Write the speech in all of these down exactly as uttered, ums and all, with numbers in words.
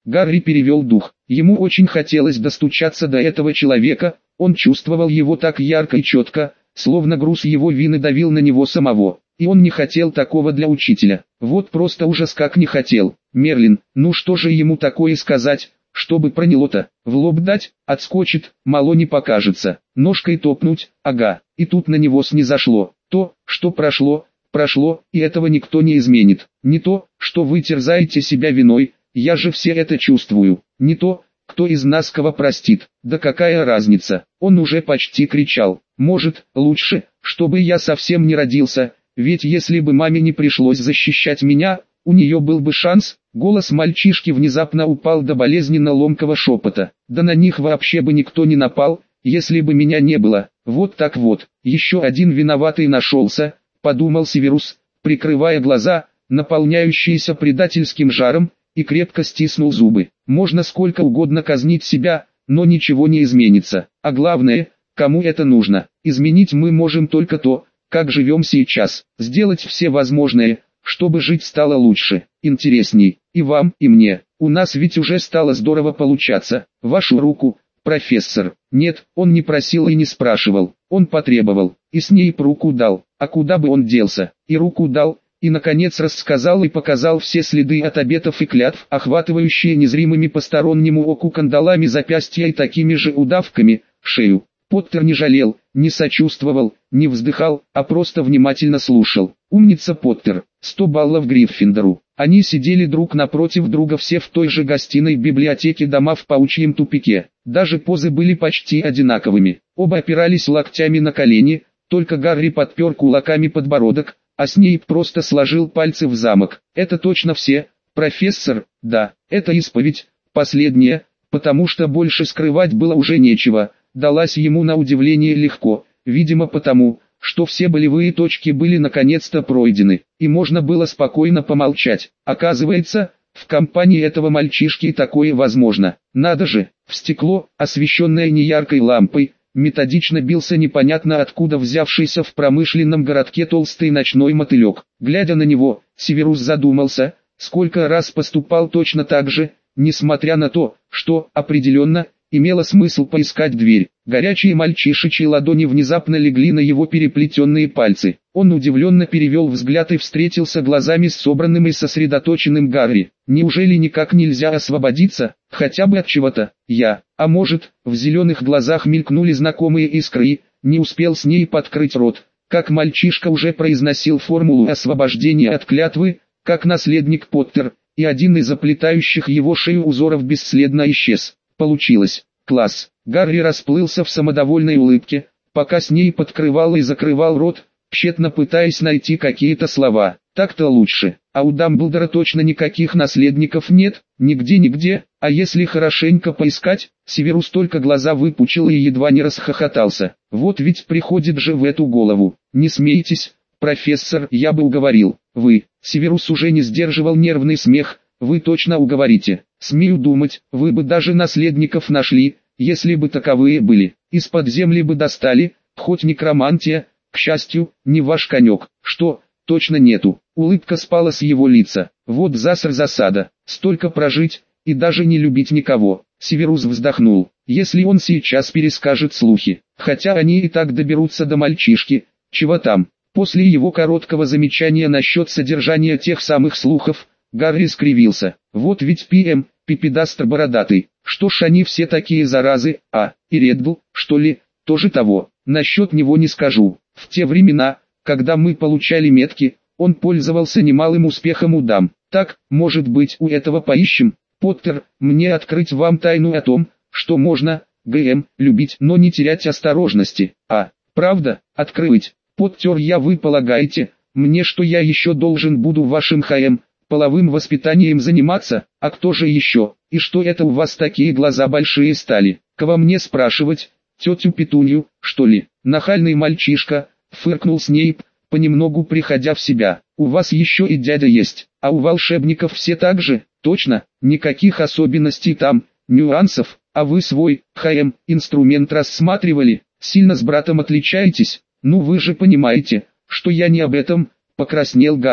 Гарри перевел дух. Ему очень хотелось достучаться до этого человека, он чувствовал его так ярко и четко, словно груз его вины давил на него самого. И он не хотел такого для учителя. Вот просто ужас как не хотел. Мерлин, ну что же ему такое сказать, чтобы проняло-то? В лоб дать, отскочит, мало не покажется. Ножкой топнуть, ага. И тут на него снизошло. То, что прошло, прошло, и этого никто не изменит. Не то, что вы терзаете себя виной, я же все это чувствую. Не то, кто из нас кого простит. Да какая разница? Он уже почти кричал. Может, лучше, чтобы я совсем не родился. Ведь если бы маме не пришлось защищать меня, у нее был бы шанс. Голос мальчишки внезапно упал до болезненно ломкого шепота. Да на них вообще бы никто не напал, если бы меня не было. Вот так вот, еще один виноватый нашелся, подумал Северус, прикрывая глаза, наполняющиеся предательским жаром, и крепко стиснул зубы. Можно сколько угодно казнить себя, но ничего не изменится. А главное, кому это нужно? Изменить мы можем только то, как живем сейчас, сделать все возможное, чтобы жить стало лучше, интересней, и вам, и мне. У нас ведь уже стало здорово получаться. Вашу руку, профессор. Нет, он не просил и не спрашивал, он потребовал, и с ней руку дал. А куда бы он делся? И руку дал, и наконец рассказал и показал все следы от обетов и клятв, охватывающие незримыми постороннему оку кандалами запястья и такими же удавками, шею. Поттер не жалел, не сочувствовал, не вздыхал, а просто внимательно слушал. Умница Поттер, сто баллов Гриффиндору. Они сидели друг напротив друга все в той же гостиной библиотеки дома в паучьем тупике. Даже позы были почти одинаковыми. Оба опирались локтями на колени, только Гарри подпер кулаками подбородок, а Снейп просто сложил пальцы в замок. Это точно все, профессор, да, это исповедь, последняя, потому что больше скрывать было уже нечего. Далась ему на удивление легко, видимо потому, что все болевые точки были наконец-то пройдены, и можно было спокойно помолчать. Оказывается, в компании этого мальчишки такое возможно. Надо же, в стекло, освещенное неяркой лампой, методично бился непонятно откуда взявшийся в промышленном городке толстый ночной мотылек. Глядя на него, Северус задумался, сколько раз поступал точно так же, несмотря на то, что, определенно, имело смысл поискать дверь. Горячие мальчишечьи ладони внезапно легли на его переплетенные пальцы. Он удивленно перевел взгляд и встретился глазами с собранным и сосредоточенным Гарри. Неужели никак нельзя освободиться, хотя бы от чего-то? Я, а может, в зеленых глазах мелькнули знакомые искры, не успел с ней подкрыть рот, как мальчишка уже произносил формулу освобождения от клятвы, как наследник Поттер, и один из оплетающих его шею узоров бесследно исчез. Получилось. Класс. Гарри расплылся в самодовольной улыбке, пока с ней подкрывал и закрывал рот, тщетно пытаясь найти какие-то слова. Так-то лучше. А у Дамблдора точно никаких наследников нет, нигде-нигде, а если хорошенько поискать, Северус только глаза выпучил и едва не расхохотался. Вот ведь приходит же в эту голову. Не смейтесь, профессор, я бы уговорил. Вы, Северус уже не сдерживал нервный смех. Вы точно уговорите. Смею думать, вы бы даже наследников нашли, если бы таковые были. Из-под земли бы достали, хоть некромантия, к счастью, не ваш конек. Что, точно нету. Улыбка спала с его лица. Вот заср засада. Столько прожить, и даже не любить никого. Северус вздохнул. Если он сейчас перескажет слухи, хотя они и так доберутся до мальчишки, чего там. После его короткого замечания насчет содержания тех самых слухов, Гарри скривился. Вот ведь Пи-Эм, Пипедастр бородатый. Что ж они все такие заразы, а, и Реддл, что ли, тоже того. Насчет него не скажу. В те времена, когда мы получали метки, он пользовался немалым успехом у дам. Так, может быть, у этого поищем. Поттер, мне открыть вам тайну о том, что можно, ГМ, любить, но не терять осторожности. А, правда, открыть. Поттер, я вы полагаете, мне что я еще должен буду вашим ХМ, половым воспитанием заниматься, а кто же еще, и что это у вас такие глаза большие стали, кого мне спрашивать, тетю Петунью, что ли? Нахальный мальчишка, фыркнул Снейп, понемногу приходя в себя. У вас еще и дядя есть, а у волшебников все так же, точно, никаких особенностей там, нюансов, а вы свой, ХМ, инструмент рассматривали, сильно с братом отличаетесь, ну вы же понимаете, что я не об этом, покраснел Гарри.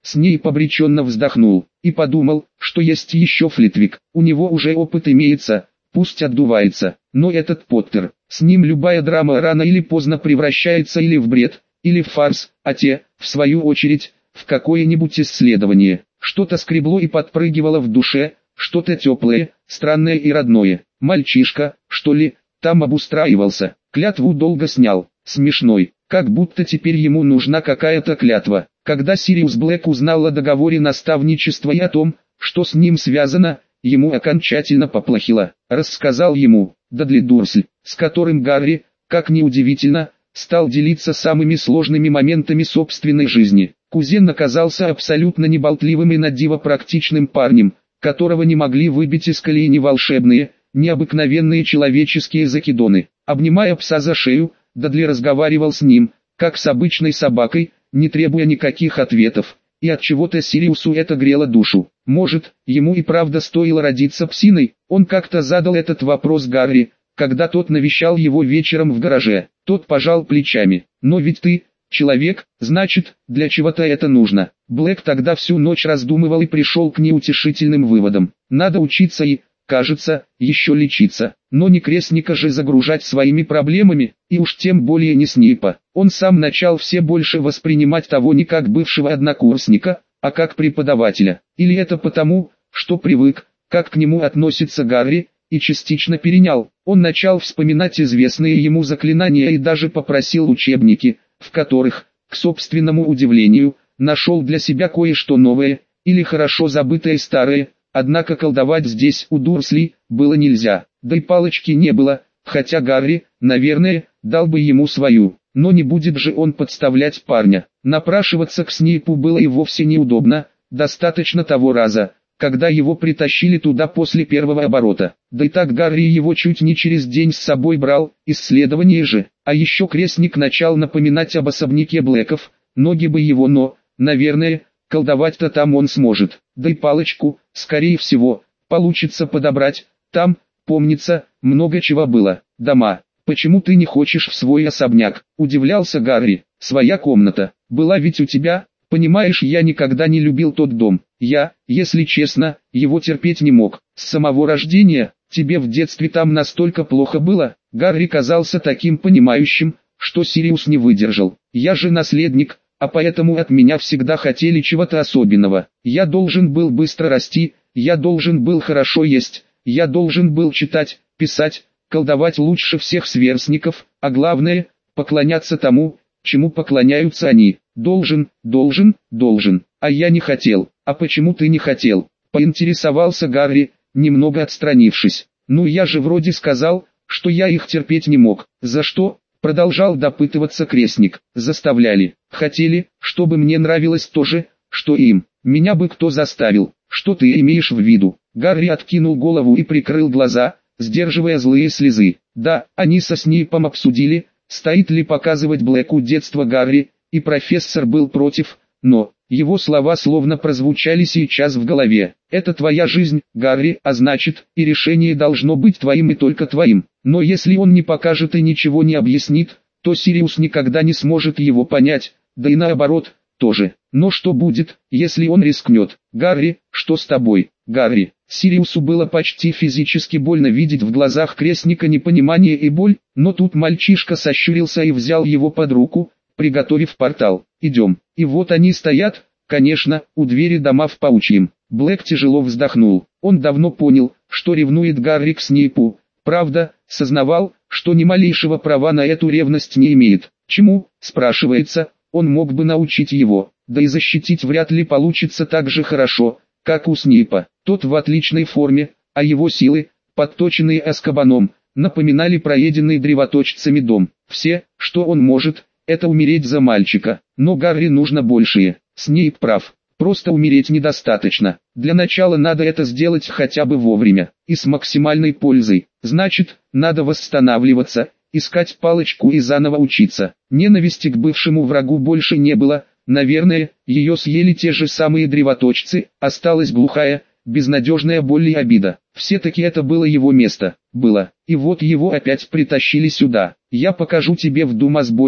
Снейп обреченно вздохнул и подумал, что есть еще Флитвик, у него уже опыт имеется, пусть отдувается, но этот Поттер, с ним любая драма рано или поздно превращается или в бред, или в фарс, а те, в свою очередь, в какое-нибудь исследование. Что-то скребло и подпрыгивало в душе, что-то теплое, странное и родное. Мальчишка, что ли, там обустраивался, клятву долго снял, смешной, как будто теперь ему нужна какая-то клятва. Когда Сириус Блэк узнал о договоре наставничества и о том, что с ним связано, ему окончательно поплохело. Рассказал ему Дадли Дурсль, с которым Гарри, как ни удивительно, стал делиться самыми сложными моментами собственной жизни. Кузен оказался абсолютно неболтливым и надиво практичным парнем, которого не могли выбить из колеи ни волшебные, ни обыкновенные человеческие закидоны. Обнимая пса за шею, Дадли разговаривал с ним, как с обычной собакой, не требуя никаких ответов, и от чего-то Сириусу это грело душу. Может, ему и правда стоило родиться псиной? Он как-то задал этот вопрос Гарри, когда тот навещал его вечером в гараже. Тот пожал плечами. «Но ведь ты, человек, значит, для чего-то это нужно». Блэк тогда всю ночь раздумывал и пришел к неутешительным выводам. Надо учиться и, кажется, еще лечиться. Но не крестника же загружать своими проблемами, и уж тем более не Снейпа. Он сам начал все больше воспринимать того не как бывшего однокурсника, а как преподавателя. Или это потому, что привык, как к нему относится Гарри, и частично перенял. Он начал вспоминать известные ему заклинания и даже попросил учебники, в которых, к собственному удивлению, нашел для себя кое-что новое, или хорошо забытое старое. Однако колдовать здесь у Дурсли было нельзя, да и палочки не было, хотя Гарри, наверное, дал бы ему свою, но не будет же он подставлять парня. Напрашиваться к Снейпу было и вовсе неудобно, достаточно того раза, когда его притащили туда после первого оборота. Да и так Гарри его чуть не через день с собой брал, исследование же. А еще крестник начал напоминать об особняке Блэков, ноги бы его, но, наверное, колдовать-то там он сможет. Да и палочку, скорее всего, получится подобрать. Там, помнится, много чего было. Дома. «Почему ты не хочешь в свой особняк?» – удивлялся Гарри. «Своя комната. Была ведь у тебя. Понимаешь, я никогда не любил тот дом. Я, если честно, его терпеть не мог. С самого рождения. Тебе в детстве там настолько плохо было?» Гарри казался таким понимающим, что Сириус не выдержал. «Я же наследник, а поэтому от меня всегда хотели чего-то особенного. Я должен был быстро расти, я должен был хорошо есть, я должен был читать, писать, колдовать лучше всех сверстников, а главное, поклоняться тому, чему поклоняются они. Должен, должен, должен. А я не хотел». «А почему ты не хотел?» – поинтересовался Гарри, немного отстранившись. «Ну я же вроде сказал, что я их терпеть не мог». «За что?» – продолжал допытываться крестник. «Заставляли. Хотели, чтобы мне нравилось то же, что им. Меня бы кто заставил?» «Что ты имеешь в виду?» Гарри откинул голову и прикрыл глаза, сдерживая злые слезы. Да, они со Снейпом обсудили, стоит ли показывать Блэку детство Гарри, и профессор был против, но его слова словно прозвучали сейчас в голове. «Это твоя жизнь, Гарри, а значит, и решение должно быть твоим и только твоим». Но если он не покажет и ничего не объяснит, то Сириус никогда не сможет его понять, да и наоборот, тоже. Но что будет, если он рискнет? «Гарри, что с тобой, Гарри?» Сириусу было почти физически больно видеть в глазах крестника непонимание и боль, но тут мальчишка сощурился и взял его под руку, приготовив портал. «Идем». И вот они стоят, конечно, у двери дома в паучьем. Блэк тяжело вздохнул. Он давно понял, что ревнует Гарри к Снейпу. Правда, сознавал, что ни малейшего права на эту ревность не имеет. Чему, спрашивается, он мог бы научить его, да и защитить вряд ли получится так же хорошо, как у Снейпа. Тот в отличной форме, а его силы, подточенные Азкабаном, напоминали проеденный древоточцами дом. Все, что он может, это умереть за мальчика. Но Гарри нужно большее. Снейп прав. Просто умереть недостаточно. Для начала надо это сделать хотя бы вовремя, и с максимальной пользой. Значит, надо восстанавливаться, искать палочку и заново учиться. Ненависти к бывшему врагу больше не было. Наверное, ее съели те же самые древоточцы, осталась глухая, безнадежная боль и обида. Все-таки это было его место. Было. И вот его опять притащили сюда. «Я покажу тебе в думосборе»,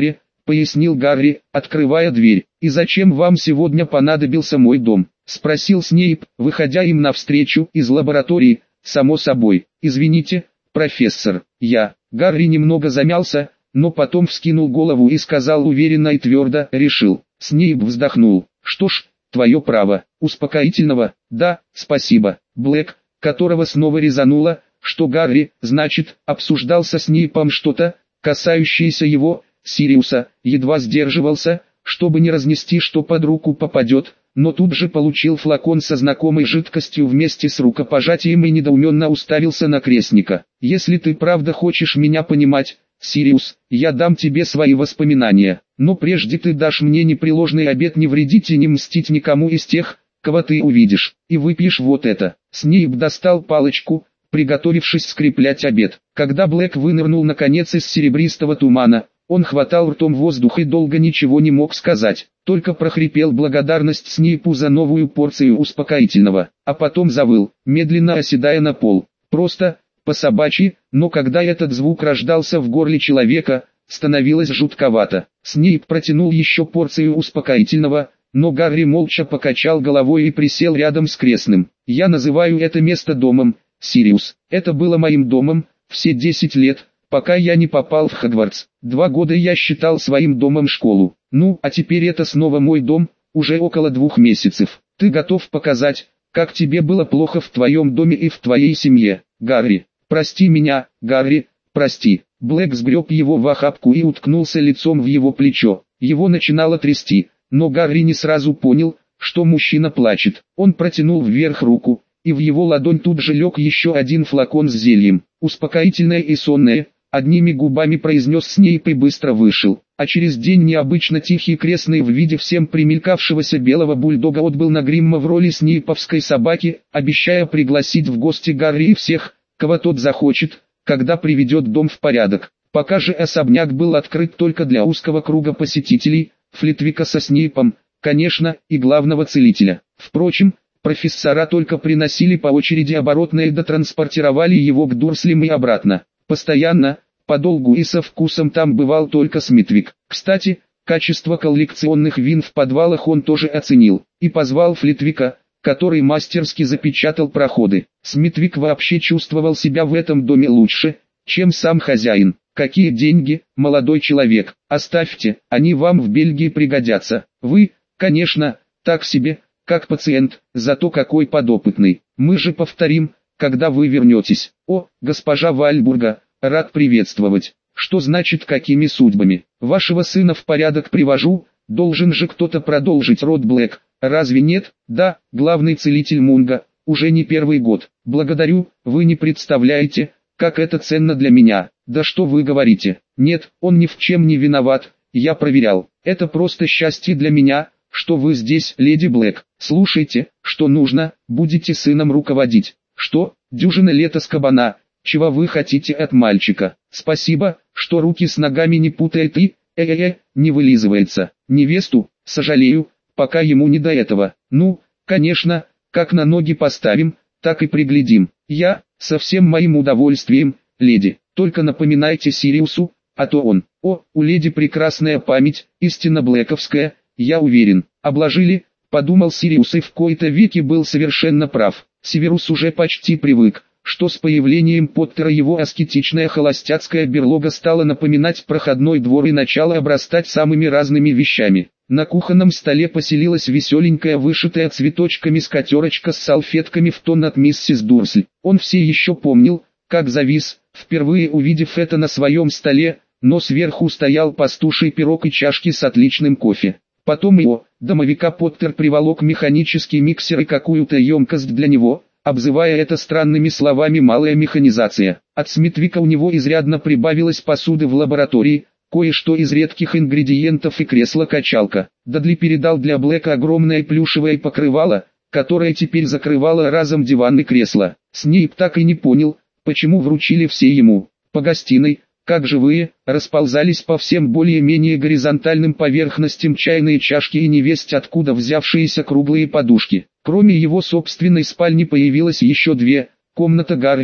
пояснил Гарри, открывая дверь. «И зачем вам сегодня понадобился мой дом?» — спросил Снейп, выходя им навстречу из лаборатории. «Само собой. Извините, профессор, я...» Гарри немного замялся, но потом вскинул голову и сказал уверенно и твердо, решил. Снейп вздохнул. «Что ж, твое право. Успокоительного?» «Да, спасибо». Блэк, которого снова резануло, что Гарри, значит, обсуждал со Снейпом что-то, касающееся его, Сириуса, едва сдерживался, чтобы не разнести, что под руку попадет, но тут же получил флакон со знакомой жидкостью вместе с рукопожатием и недоуменно уставился на крестника. «Если ты правда хочешь меня понимать, Сириус, я дам тебе свои воспоминания, но прежде ты дашь мне непреложный обет не вредить и не мстить никому из тех, кого ты увидишь, и выпьешь вот это». Снейп достал палочку, приготовившись скреплять обет. Когда Блэк вынырнул наконец из серебристого тумана, он хватал ртом воздух и долго ничего не мог сказать, только прохрипел благодарность Снейпу за новую порцию успокоительного, а потом завыл, медленно оседая на пол. Просто, по-собачьи, но когда этот звук рождался в горле человека, становилось жутковато. Снейп протянул еще порцию успокоительного, но Гарри молча покачал головой и присел рядом с крестным. «Я называю это место домом, Сириус. Это было моим домом, все десять лет, пока я не попал в Хогвартс. Два года я считал своим домом школу. Ну, а теперь это снова мой дом, уже около двух месяцев. Ты готов показать, как тебе было плохо в твоем доме и в твоей семье, Гарри? Прости меня, Гарри, прости». Блэк сгреб его в охапку и уткнулся лицом в его плечо. Его начинало трясти, но Гарри не сразу понял, что мужчина плачет. Он протянул вверх руку, и в его ладонь тут же лег еще один флакон с зельем. «Успокоительное и сонное», — одними губами произнес Снейп и быстро вышел. А через день необычно тихий крестный в виде всем примелькавшегося белого бульдога отбыл на Гримма в роли снейповской собаки, обещая пригласить в гости Гарри и всех, кого тот захочет, когда приведет дом в порядок. Пока же особняк был открыт только для узкого круга посетителей, Флитвика со Снейпом, конечно, и главного целителя. Впрочем, профессора только приносили по очереди оборотное и дотранспортировали его к Дурслям и обратно. Постоянно, подолгу и со вкусом там бывал только Смитвик. Кстати, качество коллекционных вин в подвалах он тоже оценил, и позвал Флитвика, который мастерски запечатал проходы. Смитвик вообще чувствовал себя в этом доме лучше, чем сам хозяин. «Какие деньги, молодой человек? Оставьте, они вам в Бельгии пригодятся. Вы, конечно, так себе, как пациент, зато какой подопытный. Мы же повторим, когда вы вернетесь. О, госпожа Вальбурга, рад приветствовать. Что значит какими судьбами? Вашего сына в порядок привожу, должен же кто-то продолжить род Блэк. Разве нет? Да, главный целитель Мунга, уже не первый год. Благодарю, вы не представляете, как это ценно для меня». «Да что вы говорите? Нет, он ни в чем не виноват, я проверял. Это просто счастье для меня, что вы здесь, леди Блэк. Слушайте, что нужно, будете сыном руководить». «Что, дюжина лет с кабана? Чего вы хотите от мальчика?» «Спасибо, что руки с ногами не путает и, э-э-э, не вылизывается. Невесту, сожалею, пока ему не до этого. Ну, конечно, как на ноги поставим, так и приглядим. Я, со всем моим удовольствием, леди. Только напоминайте Сириусу, а то он...» «О, у леди прекрасная память, истинно блэковская, я уверен». «Обложили», — подумал Сириус и в кои-то веки был совершенно прав. Северус уже почти привык, что с появлением Поттера его аскетичная холостяцкая берлога стала напоминать проходной двор и начала обрастать самыми разными вещами. На кухонном столе поселилась веселенькая вышитая цветочками скатерочка с салфетками в тон от миссис Дурсль. Он все еще помнил, как завис, впервые увидев это на своем столе, но сверху стоял пастуший пирог и чашки с отличным кофе. Потом его, домовика Поттер приволок механический миксер и какую-то емкость для него, обзывая это странными словами «малая механизация». От Смитвика у него изрядно прибавилось посуды в лаборатории, кое-что из редких ингредиентов и кресло-качалка. Дадли передал для Блэка огромное плюшевое покрывало, которое теперь закрывало разом диван и кресло. Снейп так и не понял, почему вручили все ему. По гостиной, как живые, расползались по всем более-менее горизонтальным поверхностям чайные чашки и невесть откуда взявшиеся круглые подушки. Кроме его собственной спальни появилось еще две: комната Гарри,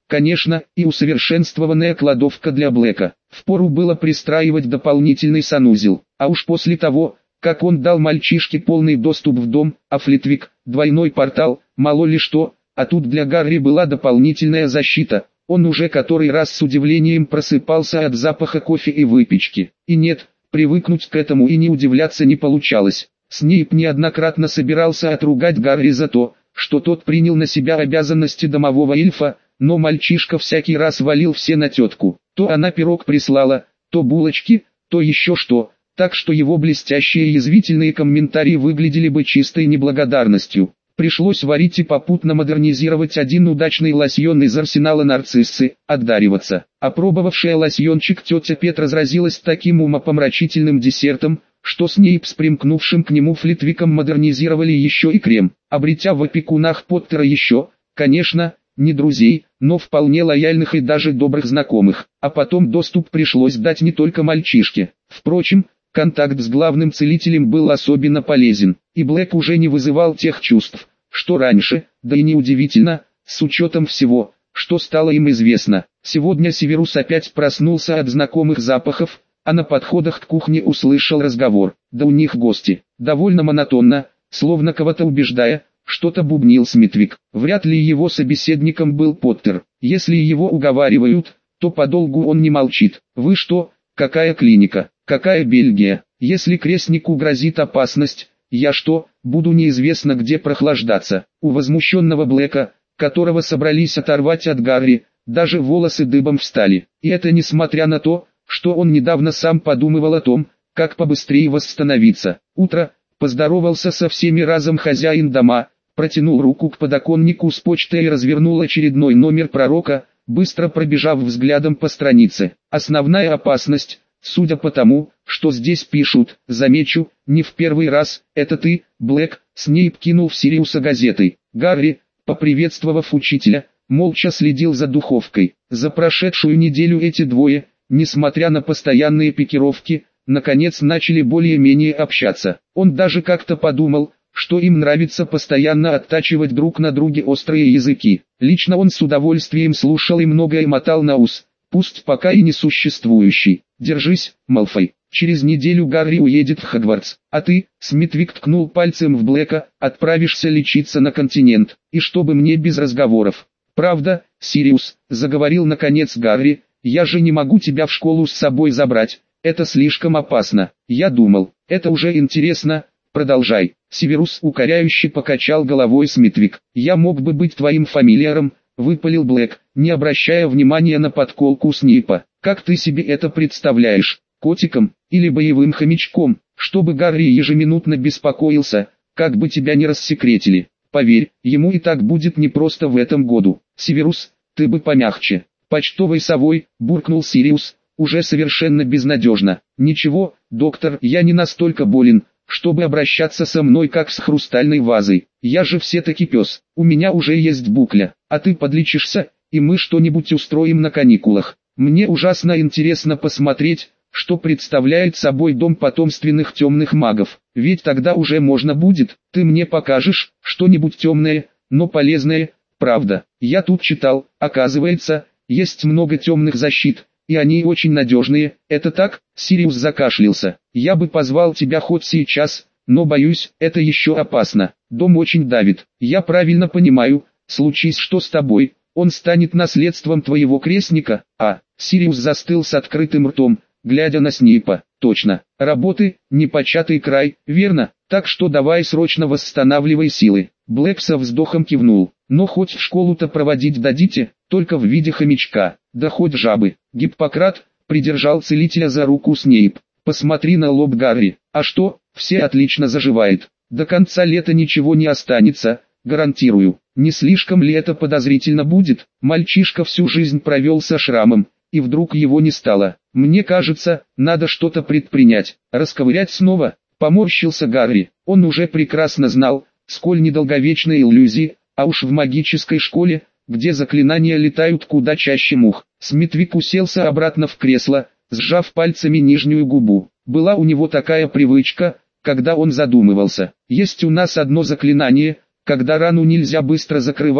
конечно, и усовершенствованная кладовка для Блэка. Впору было пристраивать дополнительный санузел, а уж после того, как он дал мальчишке полный доступ в дом, а Флитвик, двойной портал, мало ли что, а тут для Гарри была дополнительная защита. Он уже который раз с удивлением просыпался от запаха кофе и выпечки. И нет, привыкнуть к этому и не удивляться не получалось. Снейп неоднократно собирался отругать Гарри за то, что тот принял на себя обязанности домового эльфа, но мальчишка всякий раз валил все на тетку. То она пирог прислала, то булочки, то еще что, так что его блестящие язвительные комментарии выглядели бы чистой неблагодарностью. Пришлось варить и попутно модернизировать один удачный лосьон из арсенала нарциссы, отдариваться. Опробовавшая лосьончик тетя Пет разразилась таким умопомрачительным десертом, что Снейп с примкнувшим к нему Флитвиком модернизировали еще и крем, обретя в опекунах Поттера еще, конечно, не друзей, но вполне лояльных и даже добрых знакомых. А потом доступ пришлось дать не только мальчишке. Впрочем, контакт с главным целителем был особенно полезен, и Блэк уже не вызывал тех чувств, что раньше, да и неудивительно, с учетом всего, что стало им известно. Сегодня Северус опять проснулся от знакомых запахов, а на подходах к кухне услышал разговор. Да у них гости. Довольно монотонно, словно кого-то убеждая, что-то бубнил Смитвик. Вряд ли его собеседником был Поттер. Если его уговаривают, то подолгу он не молчит. Вы что, какая клиника, какая Бельгия? Если крестнику грозит опасность, я что, буду неизвестно где прохлаждаться? У возмущенного Блэка, которого собрались оторвать от Гарри, даже волосы дыбом встали. И это несмотря на то, что он недавно сам подумывал о том, как побыстрее восстановиться. Утро, поздоровался со всеми разом хозяин дома, протянул руку к подоконнику с почтой и развернул очередной номер пророка, быстро пробежав взглядом по странице. Основная опасность, судя по тому, что здесь пишут, замечу, не в первый раз, это ты, Блэк. Снейп кинул в Сириуса газетой. Гарри, поприветствовав учителя, молча следил за духовкой. За прошедшую неделю эти двое, несмотря на постоянные пикировки, наконец начали более-менее общаться. Он даже как-то подумал, что им нравится постоянно оттачивать друг на друге острые языки. Лично он с удовольствием слушал и многое мотал на ус, пусть пока и несуществующий. «Держись, Малфой, через неделю Гарри уедет в Хогвартс, а ты», Смитвик ткнул пальцем в Блэка, «отправишься лечиться на континент, и чтобы мне без разговоров». «Правда, Сириус», заговорил наконец Гарри, «я же не могу тебя в школу с собой забрать, это слишком опасно». «Я думал, это уже интересно, продолжай». Северус укоряюще покачал головой Смитвик. «Я мог бы быть твоим фамильяром», выпалил Блэк, не обращая внимания на подколку Снейпа. «Как ты себе это представляешь, котиком или боевым хомячком, чтобы Гарри ежеминутно беспокоился, как бы тебя не рассекретили? Поверь, ему и так будет непросто в этом году. Северус, ты бы помягче». «Почтовой совой», буркнул Сириус, уже совершенно безнадежно. «Ничего, доктор, я не настолько болен, чтобы обращаться со мной как с хрустальной вазой. Я же все-таки пес, у меня уже есть букля, а ты подлечишься, и мы что-нибудь устроим на каникулах. Мне ужасно интересно посмотреть, что представляет собой дом потомственных темных магов, ведь тогда уже можно будет, ты мне покажешь что-нибудь темное, но полезное, правда. Я тут читал, оказывается, есть много темных защит, и они очень надежные, это так?» Сириус закашлялся. «Я бы позвал тебя хоть сейчас, но боюсь, это еще опасно, дом очень давит. Я правильно понимаю, случись что с тобой, он станет наследством твоего крестника?» А, Сириус застыл с открытым ртом, глядя на Снейпа. «Точно, работы, непочатый край, верно, так что давай срочно восстанавливай силы». Блэк со вздохом кивнул. «Но хоть в школу-то проводить дадите, только в виде хомячка, да хоть жабы». Гиппократ придержал целителя за руку Снейп. «Посмотри на лоб Гарри, а что, все отлично заживает. До конца лета ничего не останется, гарантирую. Не слишком ли это подозрительно будет? Мальчишка всю жизнь провел со шрамом, и вдруг его не стало. Мне кажется, надо что-то предпринять. Расковырять снова?» Поморщился Гарри. Он уже прекрасно знал, сколь недолговечны иллюзии, а уж в магической школе, где заклинания летают куда чаще мух. Смитвик уселся обратно в кресло, сжав пальцами нижнюю губу. Была у него такая привычка, когда он задумывался. «Есть у нас одно заклинание, когда рану нельзя быстро закрывать,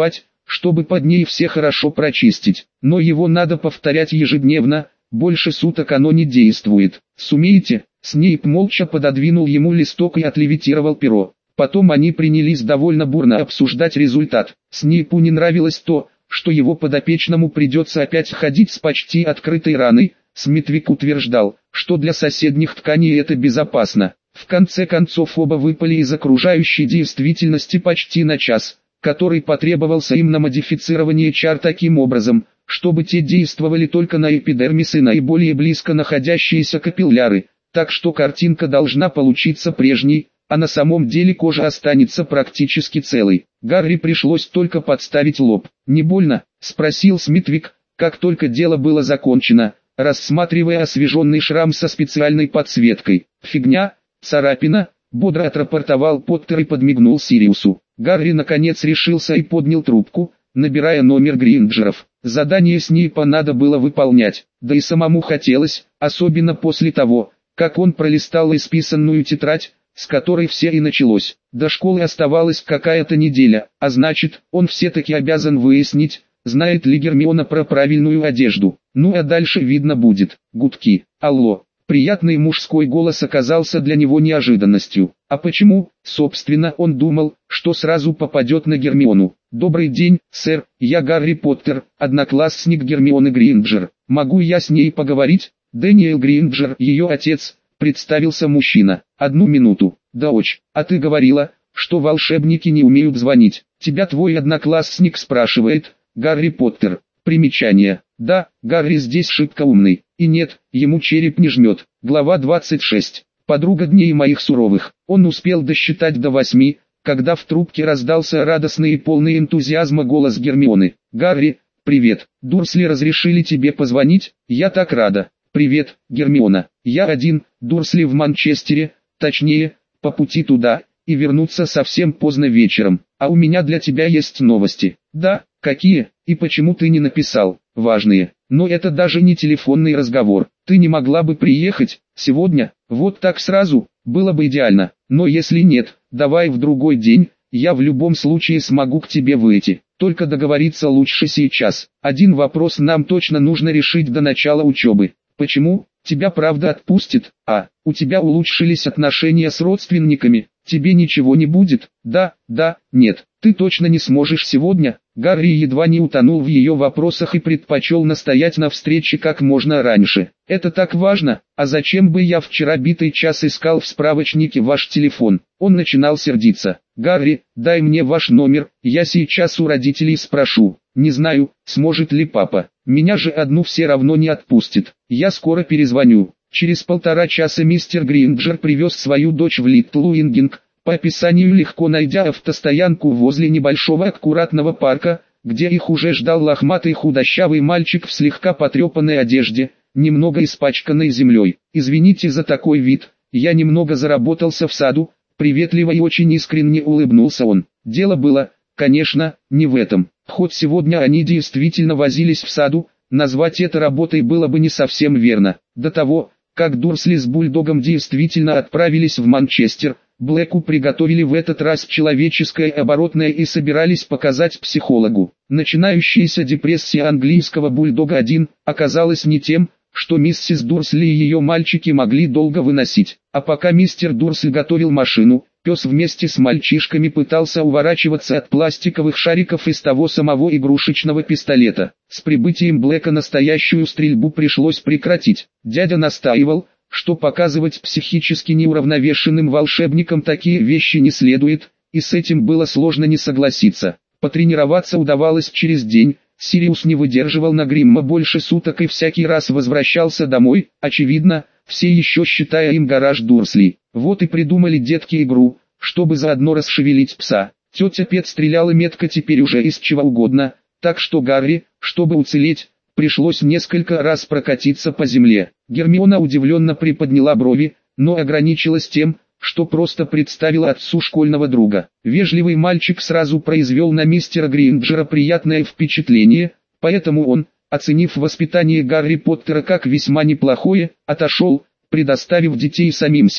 чтобы под ней все хорошо прочистить. Но его надо повторять ежедневно, больше суток оно не действует. Сумеете? Снейп молча пододвинул ему листок и отлевитировал перо. Потом они принялись довольно бурно обсуждать результат. Снейпу не нравилось то, что его подопечному придется опять ходить с почти открытой раной. Смитвик утверждал, что для соседних тканей это безопасно. В конце концов оба выпали из окружающей действительности почти на час, который потребовался им на модифицирование чар таким образом, чтобы те действовали только на эпидермис и наиболее близко находящиеся капилляры, так что картинка должна получиться прежней, а на самом деле кожа останется практически целой. Гарри пришлось только подставить лоб. «Не больно?» – спросил Смитвик, как только дело было закончено, рассматривая освеженный шрам со специальной подсветкой. «Фигня, царапина», – бодро отрапортовал Поттер и подмигнул Сириусу. Гарри наконец решился и поднял трубку, набирая номер Гринджеров. Задание Снейпа надо было выполнять, да и самому хотелось, особенно после того, как он пролистал исписанную тетрадь, с которой все и началось. До школы оставалась какая-то неделя, а значит, он все-таки обязан выяснить, знает ли Гермиона про правильную одежду. Ну а дальше видно будет. Гудки. Алло. Приятный мужской голос оказался для него неожиданностью. А почему, собственно, он думал, что сразу попадет на Гермиону? «Добрый день, сэр, я Гарри Поттер, одноклассник Гермионы Гринджер. Могу я с ней поговорить?» «Дэниел Гринджер, ее отец», — представился мужчина. «Одну минуту. Дочь, а ты говорила, что волшебники не умеют звонить. Тебя твой одноклассник спрашивает, Гарри Поттер». Примечание. Да, Гарри здесь шибко умный. И нет, ему череп не жмет. Глава двадцать шесть. Подруга дней моих суровых. Он успел досчитать до восьми, когда в трубке раздался радостный и полный энтузиазма голос Гермионы. «Гарри, привет. Дурсли разрешили тебе позвонить? Я так рада». «Привет, Гермиона. Я один, Дурсли в Манчестере, точнее, по пути туда, и вернуться совсем поздно вечером. А у меня для тебя есть новости». «Да, какие? И почему ты не написал?» «Важные. Но это даже не телефонный разговор. Ты не могла бы приехать сегодня? Вот так сразу, было бы идеально. Но если нет, давай в другой день, я в любом случае смогу к тебе выйти. Только договориться лучше сейчас. Один вопрос нам точно нужно решить до начала учебы. Почему? Тебя правда отпустит? А, у тебя улучшились отношения с родственниками? Тебе ничего не будет? Да, да, нет. Ты точно не сможешь сегодня?» Гарри едва не утонул в ее вопросах и предпочел настоять на встрече как можно раньше. «Это так важно, а зачем бы я вчера битый час искал в справочнике ваш телефон?» Он начинал сердиться. «Гарри, дай мне ваш номер, я сейчас у родителей спрошу. Не знаю, сможет ли папа. Меня же одну все равно не отпустит. Я скоро перезвоню». Через полтора часа мистер Гринджер привез свою дочь в Литл Уингинг, по описанию легко найдя автостоянку возле небольшого аккуратного парка, где их уже ждал лохматый худощавый мальчик в слегка потрепанной одежде, немного испачканной землей. «Извините за такой вид, я немного заработался в саду», приветливо и очень искренне улыбнулся он. Дело было, конечно, не в этом. Хоть сегодня они действительно возились в саду, назвать это работой было бы не совсем верно. До того, как Дурсли с Бульдогом действительно отправились в Манчестер, Блэку приготовили в этот раз человеческое оборотное и собирались показать психологу. Начинающаяся депрессия английского Бульдога один оказалась не тем, что миссис Дурсли и ее мальчики могли долго выносить. А пока мистер Дурсли готовил машину, пес вместе с мальчишками пытался уворачиваться от пластиковых шариков из того самого игрушечного пистолета. С прибытием Блэка настоящую стрельбу пришлось прекратить. Дядя настаивал, что показывать психически неуравновешенным волшебникам такие вещи не следует, и с этим было сложно не согласиться. Потренироваться удавалось через день, Сириус не выдерживал на Гримма больше суток и всякий раз возвращался домой, очевидно, все еще считая им гараж Дурсли. Вот и придумали детки игру, чтобы заодно расшевелить пса. Тетя Пет стреляла метко теперь уже из чего угодно, так что Гарри, чтобы уцелеть, пришлось несколько раз прокатиться по земле. Гермиона удивленно приподняла брови, но ограничилась тем, что просто представила отцу школьного друга. Вежливый мальчик сразу произвел на мистера Гринджера приятное впечатление, поэтому он, оценив воспитание Гарри Поттера как весьма неплохое, отошел, предоставив детей самим себе.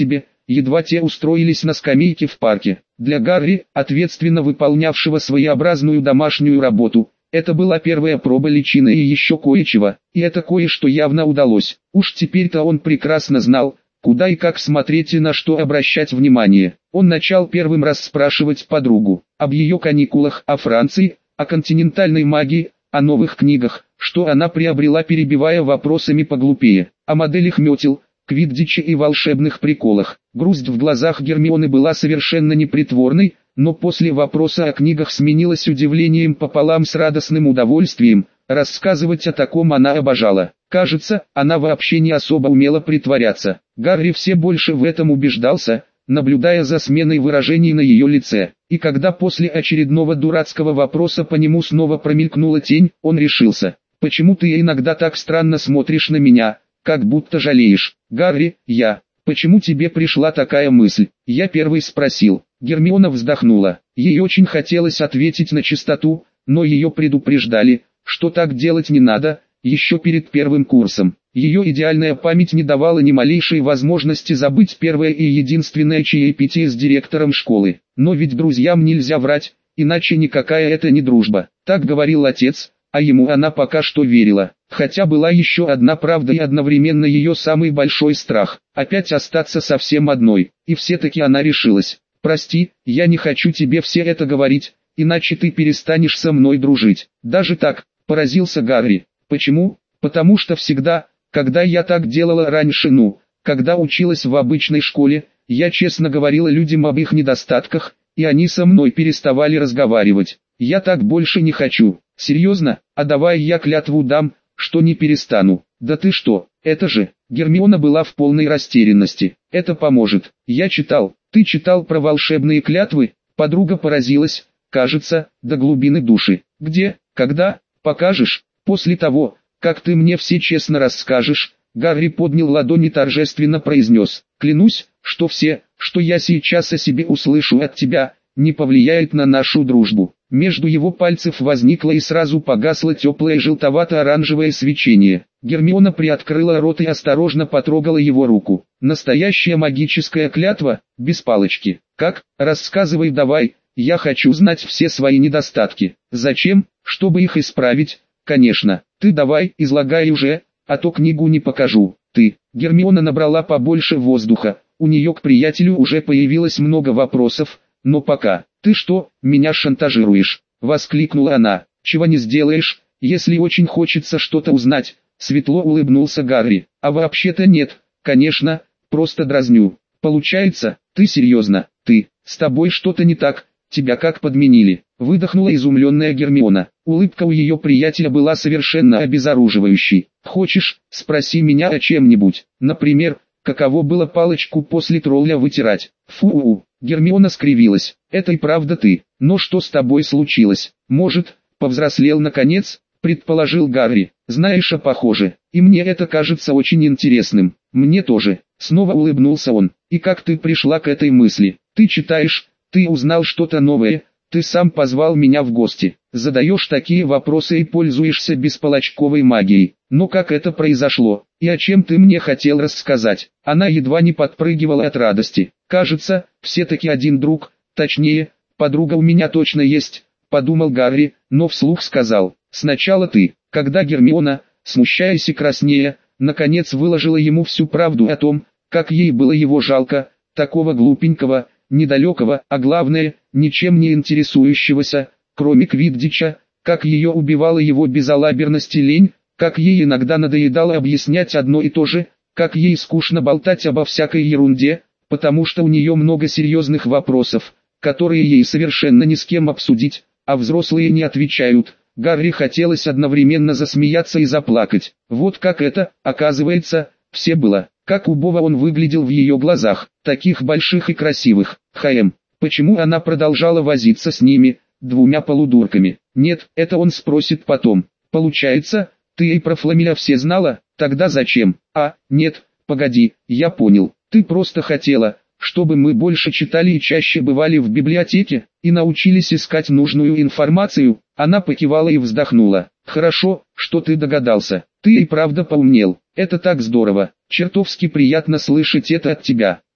едва те устроились на скамейке в парке. Для Гарри, ответственно выполнявшего своеобразную домашнюю работу, это была первая проба личины и еще кое-чего, и это кое-что явно удалось. Уж теперь-то он прекрасно знал, куда и как смотреть и на что обращать внимание. Он начал первым раз спрашивать подругу об ее каникулах, о Франции, о континентальной магии, о новых книгах, что она приобрела, перебивая вопросами поглупее, о моделях метел, квиддиче и волшебных приколах. Грусть в глазах Гермионы была совершенно непритворной, но после вопроса о книгах сменилась удивлением пополам с радостным удовольствием. Рассказывать о таком она обожала. Кажется, она вообще не особо умела притворяться. Гарри все больше в этом убеждался, наблюдая за сменой выражений на ее лице. И когда после очередного дурацкого вопроса по нему снова промелькнула тень, он решился. «Почему ты иногда так странно смотришь на меня, как будто жалеешь?» «Гарри, я... Почему тебе пришла такая мысль?» «Я первый спросил». Гермиона вздохнула. Ей очень хотелось ответить на чистоту, но ее предупреждали, что так делать не надо, еще перед первым курсом. Ее идеальная память не давала ни малейшей возможности забыть первое и единственное чаепитие с директором школы. Но ведь друзьям нельзя врать, иначе никакая это не дружба. Так говорил отец, а ему она пока что верила. Хотя была еще одна правда и одновременно ее самый большой страх – опять остаться совсем одной. И все-таки она решилась. «Прости, я не хочу тебе все это говорить, иначе ты перестанешь со мной дружить». «Даже так?» – поразился Гарри. «Почему?» «Потому что всегда, когда я так делала раньше, ну, когда училась в обычной школе, я честно говорила людям об их недостатках, и они со мной переставали разговаривать. Я так больше не хочу». «Серьезно? А давай я клятву дам, что не перестану». «Да ты что, это же...» Гермиона была в полной растерянности. «Это поможет. Я читал». «Ты читал про волшебные клятвы?» Подруга поразилась, кажется, до глубины души. «Где? Когда? Покажешь?» «После того, как ты мне все честно расскажешь», Гарри поднял ладони и торжественно произнес. «Клянусь, что все, что я сейчас о себе услышу от тебя, не повлияет на нашу дружбу». Между его пальцев возникло и сразу погасло теплое желтовато-оранжевое свечение. Гермиона приоткрыла рот и осторожно потрогала его руку. «Настоящая магическая клятва, без палочки. Как? Рассказывай давай, я хочу знать все свои недостатки». «Зачем? Чтобы их исправить?» «Конечно. Ты давай, излагай уже, а то книгу не покажу». «Ты». Гермиона набрала побольше воздуха, у нее к приятелю уже появилось много вопросов, но пока. «Ты что, меня шантажируешь?» — воскликнула она. «Чего не сделаешь, если очень хочется что-то узнать», — светло улыбнулся Гарри. «А вообще-то нет, конечно, просто дразню». «Получается, ты серьезно? Ты, с тобой что-то не так, тебя как подменили?» — выдохнула изумленная Гермиона. Улыбка у ее приятеля была совершенно обезоруживающей. «Хочешь, спроси меня о чем-нибудь, например, каково было палочку после тролля вытирать?» «Фу-у-у». Гермиона скривилась. «Это и правда ты. Но что с тобой случилось? Может, повзрослел наконец?» — предположил Гарри. «Знаешь, а похоже. И мне это кажется очень интересным». «Мне тоже». Снова улыбнулся он. «И как ты пришла к этой мысли? Ты читаешь, ты узнал что-то новое, ты сам позвал меня в гости. Задаешь такие вопросы и пользуешься беспалочковой магией. Но как это произошло? И о чем ты мне хотел рассказать?» Она едва не подпрыгивала от радости. «Кажется, все-таки один друг, точнее, подруга у меня точно есть», — подумал Гарри, но вслух сказал. «Сначала ты». Когда Гермиона, смущаясь и краснея, наконец выложила ему всю правду о том, как ей было его жалко, такого глупенького, недалекого, а главное, ничем не интересующегося, кроме квиддича, как ее убивала его безалаберность и лень, как ей иногда надоедало объяснять одно и то же, как ей скучно болтать обо всякой ерунде, потому что у нее много серьезных вопросов, которые ей совершенно ни с кем обсудить, а взрослые не отвечают. Гарри хотелось одновременно засмеяться и заплакать. Вот как это, оказывается, все было. Как убого он выглядел в ее глазах, таких больших и красивых. Хэм, почему она продолжала возиться с ними, двумя полудурками? Нет, это он спросит потом. Получается, ты и про Фламеля все знала? Тогда зачем? А, нет, погоди, я понял. Ты просто хотела, чтобы мы больше читали и чаще бывали в библиотеке, и научились искать нужную информацию. Она покивала и вздохнула. Хорошо, что ты догадался. Ты и правда поумнел. Это так здорово. Чертовски приятно слышать это от тебя.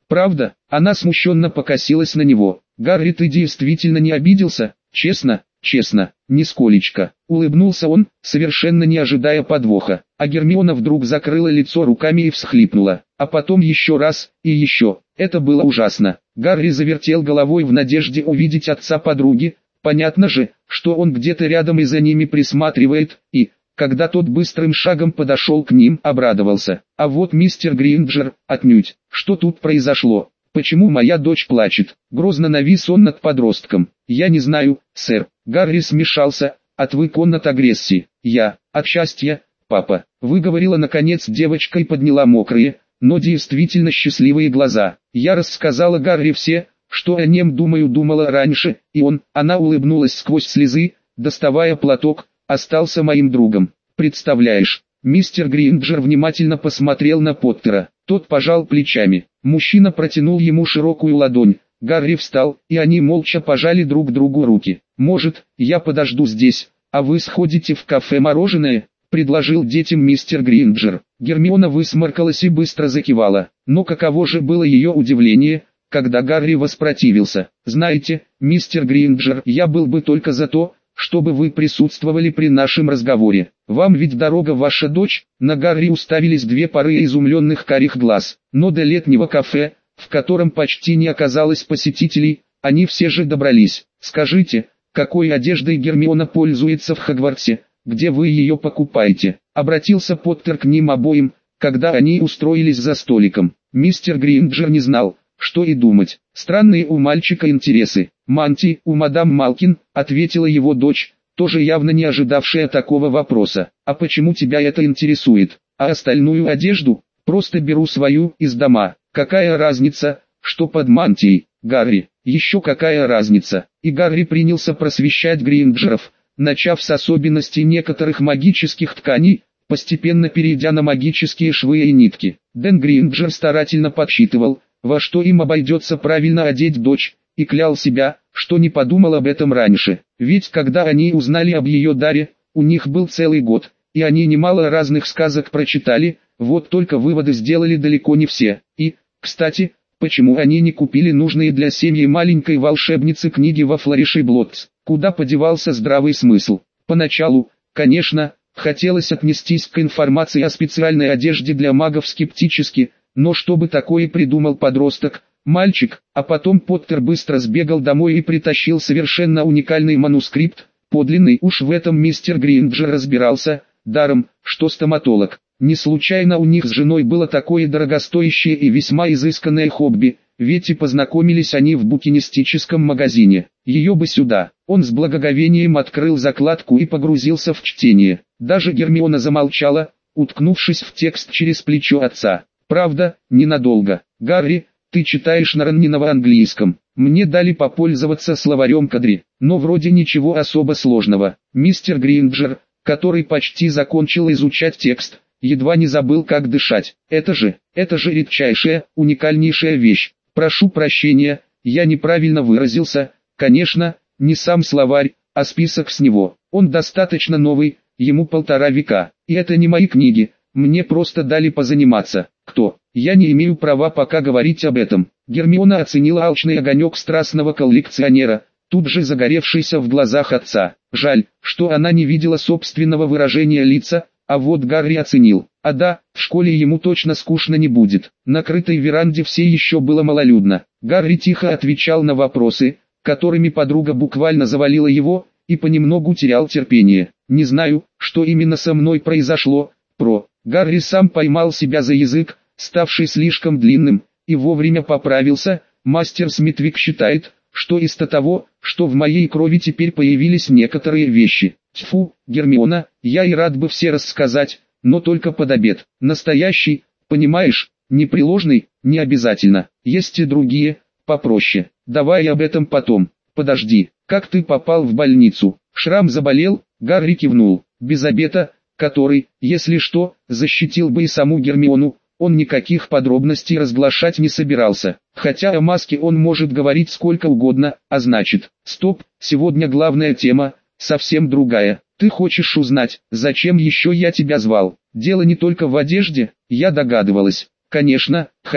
Правда? Она смущенно покосилась на него. Гарри, ты действительно не обиделся? Честно? Честно, нисколечко. Улыбнулся он, совершенно не ожидая подвоха. А Гермиона вдруг закрыла лицо руками и всхлипнула. А потом еще раз, и еще. Это было ужасно. Гарри завертел головой в надежде увидеть отца подруги. Понятно же, что он где-то рядом и за ними присматривает, и, когда тот быстрым шагом подошел к ним, обрадовался. А вот мистер Гринджер, отнюдь. Что тут произошло? Почему моя дочь плачет? Грозно навис он над подростком. Я не знаю, сэр. Гарри смешался, отвык он от агрессии. Я, от счастья, папа, выговорила наконец девочка и подняла мокрые, но действительно счастливые глаза. Я рассказала Гарри все, что о нем думаю думала раньше, и он, она улыбнулась сквозь слезы, доставая платок, остался моим другом. Представляешь? Мистер Гринджер внимательно посмотрел на Поттера. Тот пожал плечами. Мужчина протянул ему широкую ладонь. Гарри встал, и они молча пожали друг другу руки. «Может, я подожду здесь, а вы сходите в кафе мороженое?» — предложил детям мистер Гринджер. Гермиона высморкалась и быстро закивала. Но каково же было ее удивление, когда Гарри воспротивился. «Знаете, мистер Гринджер, я был бы только за то, чтобы вы присутствовали при нашем разговоре. Вам ведь дорога ваша дочь». На Гарри уставились две пары изумленных карих глаз. Но до летнего кафе, в котором почти не оказалось посетителей, они все же добрались. «Скажите, какой одеждой Гермиона пользуется в Хогвартсе, где вы ее покупаете?» Обратился Поттер к ним обоим, когда они устроились за столиком. Мистер Гринджер не знал, что и думать. Странные у мальчика интересы. «Мантии у мадам Малкин», — ответила его дочь, тоже явно не ожидавшая такого вопроса. «А почему тебя это интересует? А остальную одежду? Просто беру свою из дома. Какая разница, что под мантией, Гарри? Еще какая разница?» И Гарри принялся просвещать Гринджеров, начав с особенностей некоторых магических тканей, постепенно перейдя на магические швы и нитки. Дэн Гринджер старательно подсчитывал, во что им обойдется правильно одеть дочь, и клял себя, что не подумал об этом раньше. Ведь когда они узнали об ее даре, у них был целый год, и они немало разных сказок прочитали, вот только выводы сделали далеко не все. И, кстати, почему они не купили нужные для семьи маленькой волшебницы книги во Флориш и Блоттс? Куда подевался здравый смысл? Поначалу, конечно, хотелось отнестись к информации о специальной одежде для магов скептически, но чтобы такое придумал подросток, мальчик, а потом Поттер быстро сбегал домой и притащил совершенно уникальный манускрипт, подлинный. Уж в этом мистер Гринджер разбирался, даром, что стоматолог. Не случайно у них с женой было такое дорогостоящее и весьма изысканное хобби, ведь и познакомились они в букинистическом магазине. Ее бы сюда. Он с благоговением открыл закладку и погрузился в чтение. Даже Гермиона замолчала, уткнувшись в текст через плечо отца. «Правда, ненадолго. Гарри, ты читаешь на раннего-английском. Мне дали попользоваться словарем Кадри, но вроде ничего особо сложного». Мистер Гринджер, который почти закончил изучать текст, едва не забыл, как дышать. «Это же, это же редчайшая, уникальнейшая вещь. Прошу прощения, я неправильно выразился. Конечно, не сам словарь, а список с него. Он достаточно новый, ему полтора века. И это не мои книги, мне просто дали позаниматься. Кто? Я не имею права пока говорить об этом». Гермиона оценила алчный огонек страстного коллекционера, тут же загоревшийся в глазах отца. Жаль, что она не видела собственного выражения лица, а вот Гарри оценил. А да, в школе ему точно скучно не будет. На крытой веранде все еще было малолюдно. Гарри тихо отвечал на вопросы, которыми подруга буквально завалила его, и понемногу терял терпение. «Не знаю, что именно со мной произошло, про...» Гарри сам поймал себя за язык, ставший слишком длинным, и вовремя поправился. «Мастер Смитвик считает, что из-за того, что в моей крови теперь появились некоторые вещи. Тьфу, Гермиона, я и рад бы все рассказать, но только под обед. Настоящий, понимаешь, непреложный, не обязательно. Есть и другие, попроще. Давай об этом потом. Подожди, как ты попал в больницу?» Шрам заболел, Гарри кивнул. Без обета, который, если что, защитил бы и саму Гермиону, он никаких подробностей разглашать не собирался. Хотя о маске он может говорить сколько угодно, а значит, стоп, сегодня главная тема, совсем другая. Ты хочешь узнать, зачем еще я тебя звал? Дело не только в одежде, я догадывалась. Конечно, хочу.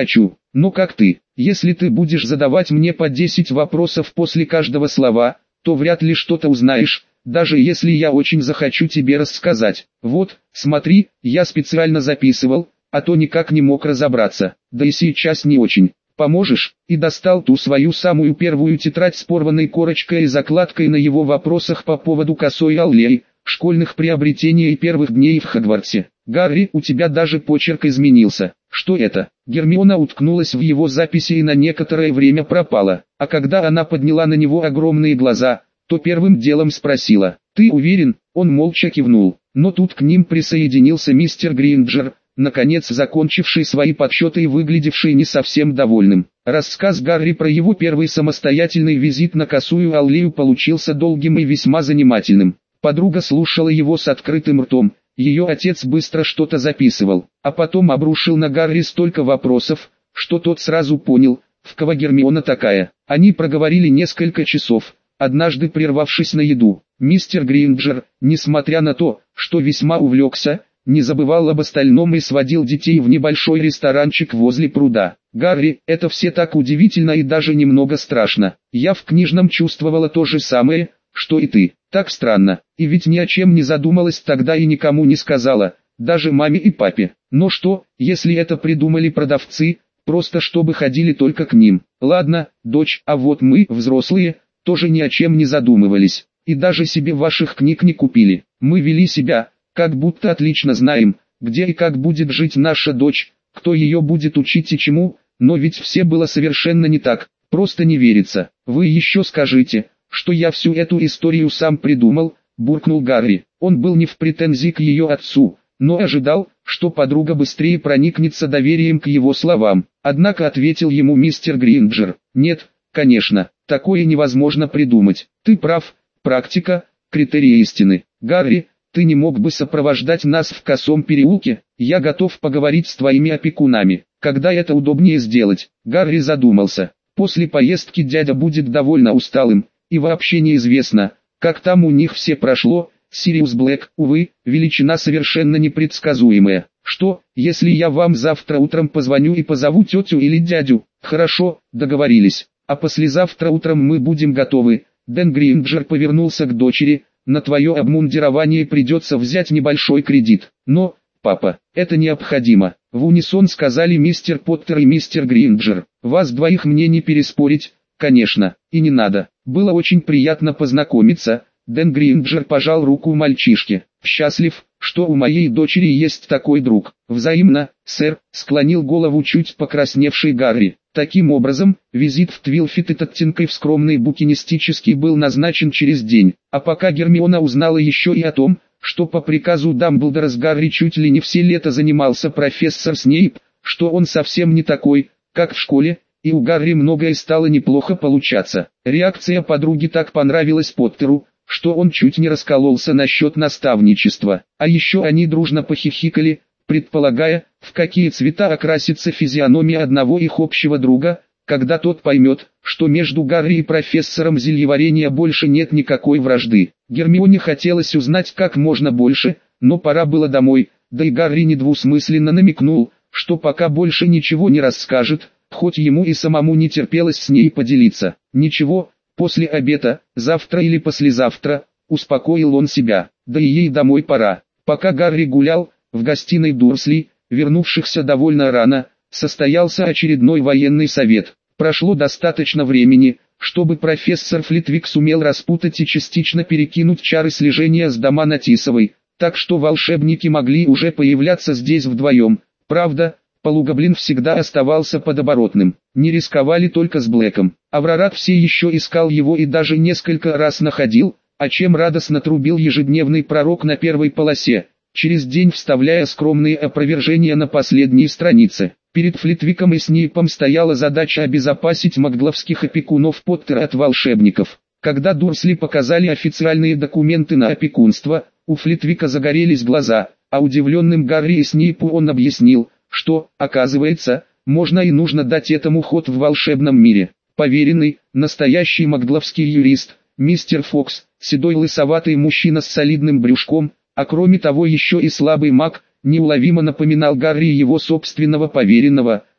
но как ты, если ты будешь задавать мне по десять вопросов после каждого слова, то вряд ли что-то узнаешь, даже если я очень захочу тебе рассказать. Вот, смотри, я специально записывал, а то никак не мог разобраться, да и сейчас не очень. Поможешь?» И достал ту свою самую первую тетрадь с порванной корочкой и закладкой на его вопросах по поводу косой аллеи, школьных приобретений и первых дней в Хогвартсе. «Гарри, у тебя даже почерк изменился. Что это?» Гермиона уткнулась в его записи и на некоторое время пропала, а когда она подняла на него огромные глаза, то первым делом спросила: «Ты уверен?» Он молча кивнул, но тут к ним присоединился мистер Гринджер, наконец закончивший свои подсчеты и выглядевший не совсем довольным. Рассказ Гарри про его первый самостоятельный визит на косую аллею получился долгим и весьма занимательным. Подруга слушала его с открытым ртом, ее отец быстро что-то записывал, а потом обрушил на Гарри столько вопросов, что тот сразу понял, в кого Гермиона такая. Они проговорили несколько часов, однажды прервавшись на еду. Мистер Гринджер, несмотря на то, что весьма увлекся, не забывал об остальном и сводил детей в небольшой ресторанчик возле пруда. «Гарри, это все так удивительно и даже немного страшно. Я в книжном чувствовала то же самое, что и ты. Так странно, и ведь ни о чем не задумалась тогда и никому не сказала, даже маме и папе. Но что, если это придумали продавцы, просто чтобы ходили только к ним? Ладно, дочь, а вот мы, взрослые, тоже ни о чем не задумывались, и даже себе ваших книг не купили. Мы вели себя, как будто отлично знаем, где и как будет жить наша дочь, кто ее будет учить и чему, но ведь все было совершенно не так, просто не верится. Вы еще скажите, что я всю эту историю сам придумал», — буркнул Гарри. Он был не в претензии к ее отцу, но ожидал, что подруга быстрее проникнется доверием к его словам. Однако ответил ему мистер Гринджер: «Нет, конечно, такое невозможно придумать. Ты прав, практика — критерий истины. Гарри, ты не мог бы сопровождать нас в Косом переулке? Я готов поговорить с твоими опекунами, когда это удобнее сделать». Гарри задумался. После поездки дядя будет довольно усталым, и вообще неизвестно, как там у них все прошло. Сириус Блэк, увы, величина совершенно непредсказуемая. «Что, если я вам завтра утром позвоню и позову тетю или дядю?» «Хорошо, договорились. А послезавтра утром мы будем готовы». Дэн Гринджер повернулся к дочери: «На твое обмундирование придется взять небольшой кредит». «Но, папа, это необходимо», — в унисон сказали мистер Поттер и мистер Гринджер. «Вас двоих мне не переспорить, конечно, и не надо. Было очень приятно познакомиться». Дэн Гринджер пожал руку мальчишке. «Счастлив, что у моей дочери есть такой друг». «Взаимно, сэр», — склонил голову чуть покрасневший Гарри. Таким образом, визит в Твилфит и Тоттенкай в скромный букинистический был назначен через день. А пока Гермиона узнала еще и о том, что по приказу Дамблдора с Гарри чуть ли не все лето занимался профессор Снейп, что он совсем не такой, как в школе, и у Гарри многое стало неплохо получаться. Реакция подруги так понравилась Поттеру, что он чуть не раскололся насчет наставничества. А еще они дружно похихикали, предполагая, в какие цвета окрасится физиономия одного их общего друга, когда тот поймет, что между Гарри и профессором зельеварения больше нет никакой вражды. Гермионе хотелось узнать как можно больше, но пора было домой, да и Гарри недвусмысленно намекнул, что пока больше ничего не расскажет, хоть ему и самому не терпелось с ней поделиться. «Ничего, после обеда, завтра или послезавтра», — успокоил он себя, да и ей домой пора. Пока Гарри гулял, в гостиной Дурсли, вернувшихся довольно рано, состоялся очередной военный совет. Прошло достаточно времени, чтобы профессор Флитвик сумел распутать и частично перекинуть чары слежения с дома на Тисовой, так что волшебники могли уже появляться здесь вдвоем. Правда, Полугоблин всегда оставался подоборотным. Не рисковали только с Блэком. Аврорат все еще искал его и даже несколько раз находил, о чем радостно трубил ежедневный пророк на первой полосе, через день вставляя скромные опровержения на последние страницы. Перед Флитвиком и Снейпом стояла задача обезопасить магловских опекунов Поттера от волшебников. Когда Дурсли показали официальные документы на опекунство, у Флитвика загорелись глаза, а удивленным Гарри и Снейпу он объяснил, что, оказывается, можно и нужно дать этому ход в волшебном мире. Поверенный, настоящий магловский юрист, мистер Фокс, седой лысоватый мужчина с солидным брюшком, а кроме того еще и слабый маг, неуловимо напоминал Гарри его собственного поверенного,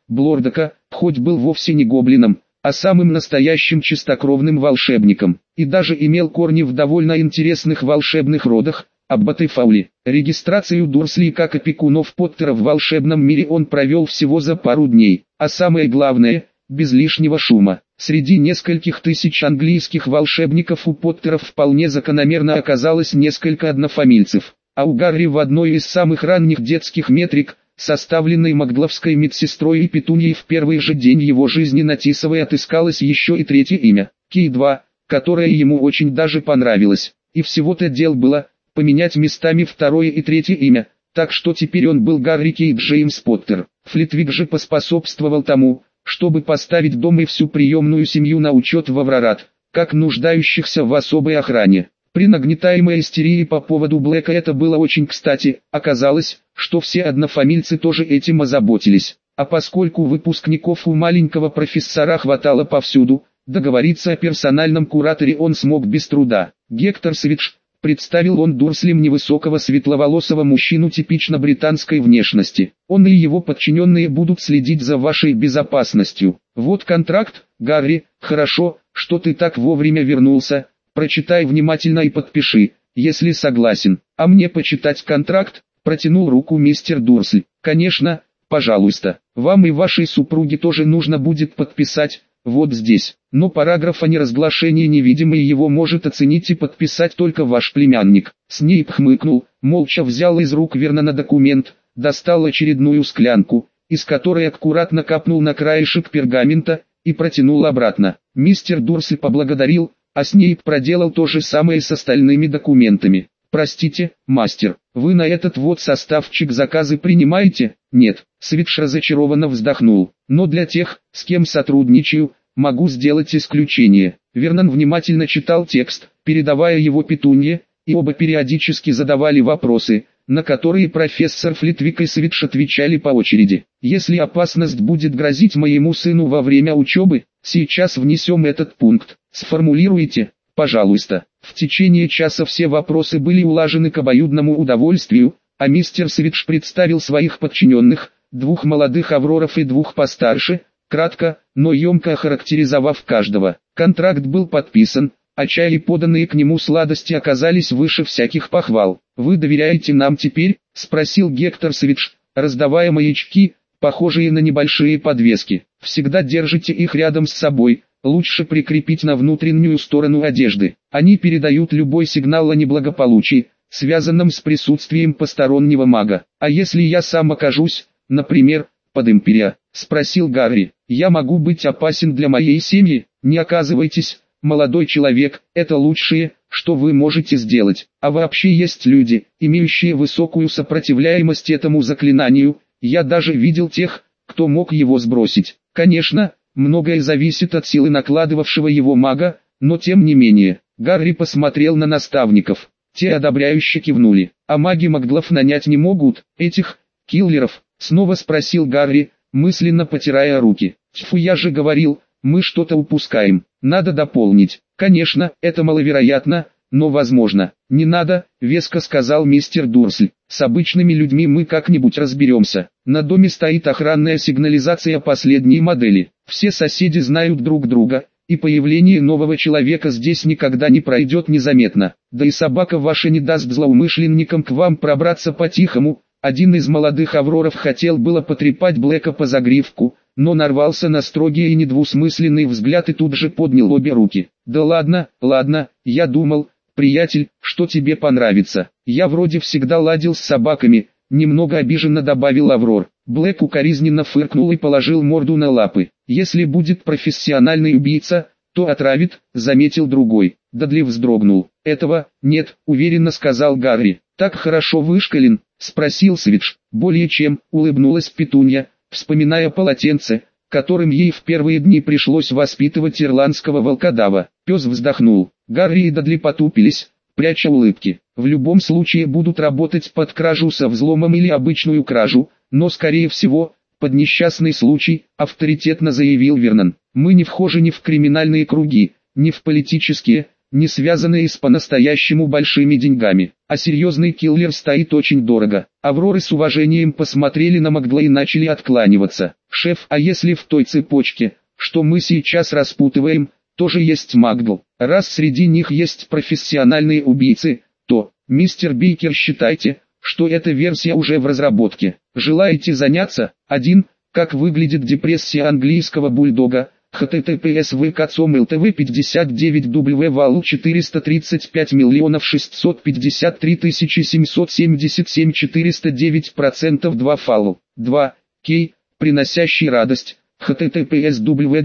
Блордака, хоть был вовсе не гоблином, а самым настоящим чистокровным волшебником, и даже имел корни в довольно интересных волшебных родах, Аббат и Фаули. Регистрацию Дурсли как опекунов Поттера в волшебном мире он провел всего за пару дней, а самое главное, без лишнего шума. Среди нескольких тысяч английских волшебников у Поттеров вполне закономерно оказалось несколько однофамильцев, а у Гарри в одной из самых ранних детских метрик, составленной Макдловской медсестрой и Петуньей в первый же день его жизни на Тисовой, отыскалось еще и третье имя, Кей два, которое ему очень даже понравилось, и всего-то дел было поменять местами второе и третье имя, так что теперь он был Гарри Кейт Джеймс Поттер. Флитвик же поспособствовал тому, чтобы поставить дом и всю приемную семью на учет в Аврорат, как нуждающихся в особой охране. При нагнетаемой истерии по поводу Блэка это было очень кстати, оказалось, что все однофамильцы тоже этим озаботились, а поскольку выпускников у маленького профессора хватало повсюду, договориться о персональном кураторе он смог без труда. Гектор Свидж, представил он Дурслям невысокого светловолосого мужчину типично британской внешности. Он и его подчиненные будут следить за вашей безопасностью. Вот контракт, Гарри, хорошо, что ты так вовремя вернулся, прочитай внимательно и подпиши, если согласен. А мне почитать контракт? Протянул руку мистер Дурсль. Конечно, пожалуйста, вам и вашей супруге тоже нужно будет подписать, вот здесь. Но параграф о неразглашении невидимый, его может оценить и подписать только ваш племянник. Снейп хмыкнул, молча взял из рук Вернона документ, достал очередную склянку, из которой аккуратно капнул на краешек пергамента, и протянул обратно. Мистер Дурсль поблагодарил, а Снейп проделал то же самое с остальными документами. «Простите, мастер, вы на этот вот составчик заказы принимаете?» «Нет», Свидж разочарованно вздохнул, «но для тех, с кем сотрудничаю, могу сделать исключение». Вернон внимательно читал текст, передавая его Петунье, и оба периодически задавали вопросы, на которые профессор Флитвик и Свидж отвечали по очереди. «Если опасность будет грозить моему сыну во время учебы, сейчас внесем этот пункт. Сформулируйте, пожалуйста». В течение часа все вопросы были улажены к обоюдному удовольствию, а мистер Свидж представил своих подчиненных, двух молодых авроров и двух постарше, кратко, но емко охарактеризовав каждого. Контракт был подписан, а чай и поданные к нему сладости оказались выше всяких похвал. «Вы доверяете нам теперь?» – спросил Гектор Свидж, раздавая маячки, похожие на небольшие подвески. «Всегда держите их рядом с собой. Лучше прикрепить на внутреннюю сторону одежды. Они передают любой сигнал о неблагополучии, связанном с присутствием постороннего мага. А если я сам окажусь, например, под Империя?» – спросил Гарри. «Я могу быть опасен для моей семьи? Не оказывайтесь, молодой человек, это лучшее, что вы можете сделать. А вообще есть люди, имеющие высокую сопротивляемость этому заклинанию, я даже видел тех, кто мог его сбросить. Конечно, многое зависит от силы накладывавшего его мага, но тем не менее». Гарри посмотрел на наставников. Те одобряюще кивнули. «А маги Макдлов нанять не могут, этих, киллеров?» Снова спросил Гарри, мысленно потирая руки. «Тьфу, я же говорил, мы что-то упускаем. Надо дополнить. Конечно, это маловероятно, но возможно». «Не надо», — веско сказал мистер Дурсль. «С обычными людьми мы как-нибудь разберемся. На доме стоит охранная сигнализация последней модели. Все соседи знают друг друга, и появление нового человека здесь никогда не пройдет незаметно. Да и собака ваша не даст злоумышленникам к вам пробраться по-тихому». Один из молодых авроров хотел было потрепать Блэка по загривку, но нарвался на строгий и недвусмысленный взгляд и тут же поднял обе руки. «Да ладно, ладно, я думал, приятель, что тебе понравится. Я вроде всегда ладил с собаками», немного обиженно добавил Аврор. Блэк укоризненно фыркнул и положил морду на лапы. «Если будет профессиональный убийца, то отравит», заметил другой. Дадли вздрогнул. «Этого, нет», уверенно сказал Гарри. «Так хорошо вышкален?» спросил Свидж. «Более чем», улыбнулась Петунья, вспоминая полотенце, которым ей в первые дни пришлось воспитывать ирландского волкодава. Пес вздохнул. Гарри и Дадли потупились, пряча улыбки. «В любом случае будут работать под кражу со взломом или обычную кражу, но скорее всего, под несчастный случай», авторитетно заявил Вернон. «Мы не вхожи ни в криминальные круги, ни в политические, не связанные с по-настоящему большими деньгами. А серьезный киллер стоит очень дорого. Авроры с уважением посмотрели на Магла и начали откланиваться. «Шеф, а если в той цепочке, что мы сейчас распутываем, тоже есть Магл? Раз среди них есть профессиональные убийцы, то, мистер Бейкер, считайте, что эта версия уже в разработке. Желаете заняться? один. Как выглядит депрессия английского бульдога? https vk.com ltv пятьдесят девять w валу четыреста тридцать пять миллионов шестьсот пятьдесят три тысячи семьсот семьдесят семь четыреста девять процентов два фалу. два. Кей, приносящий радость. https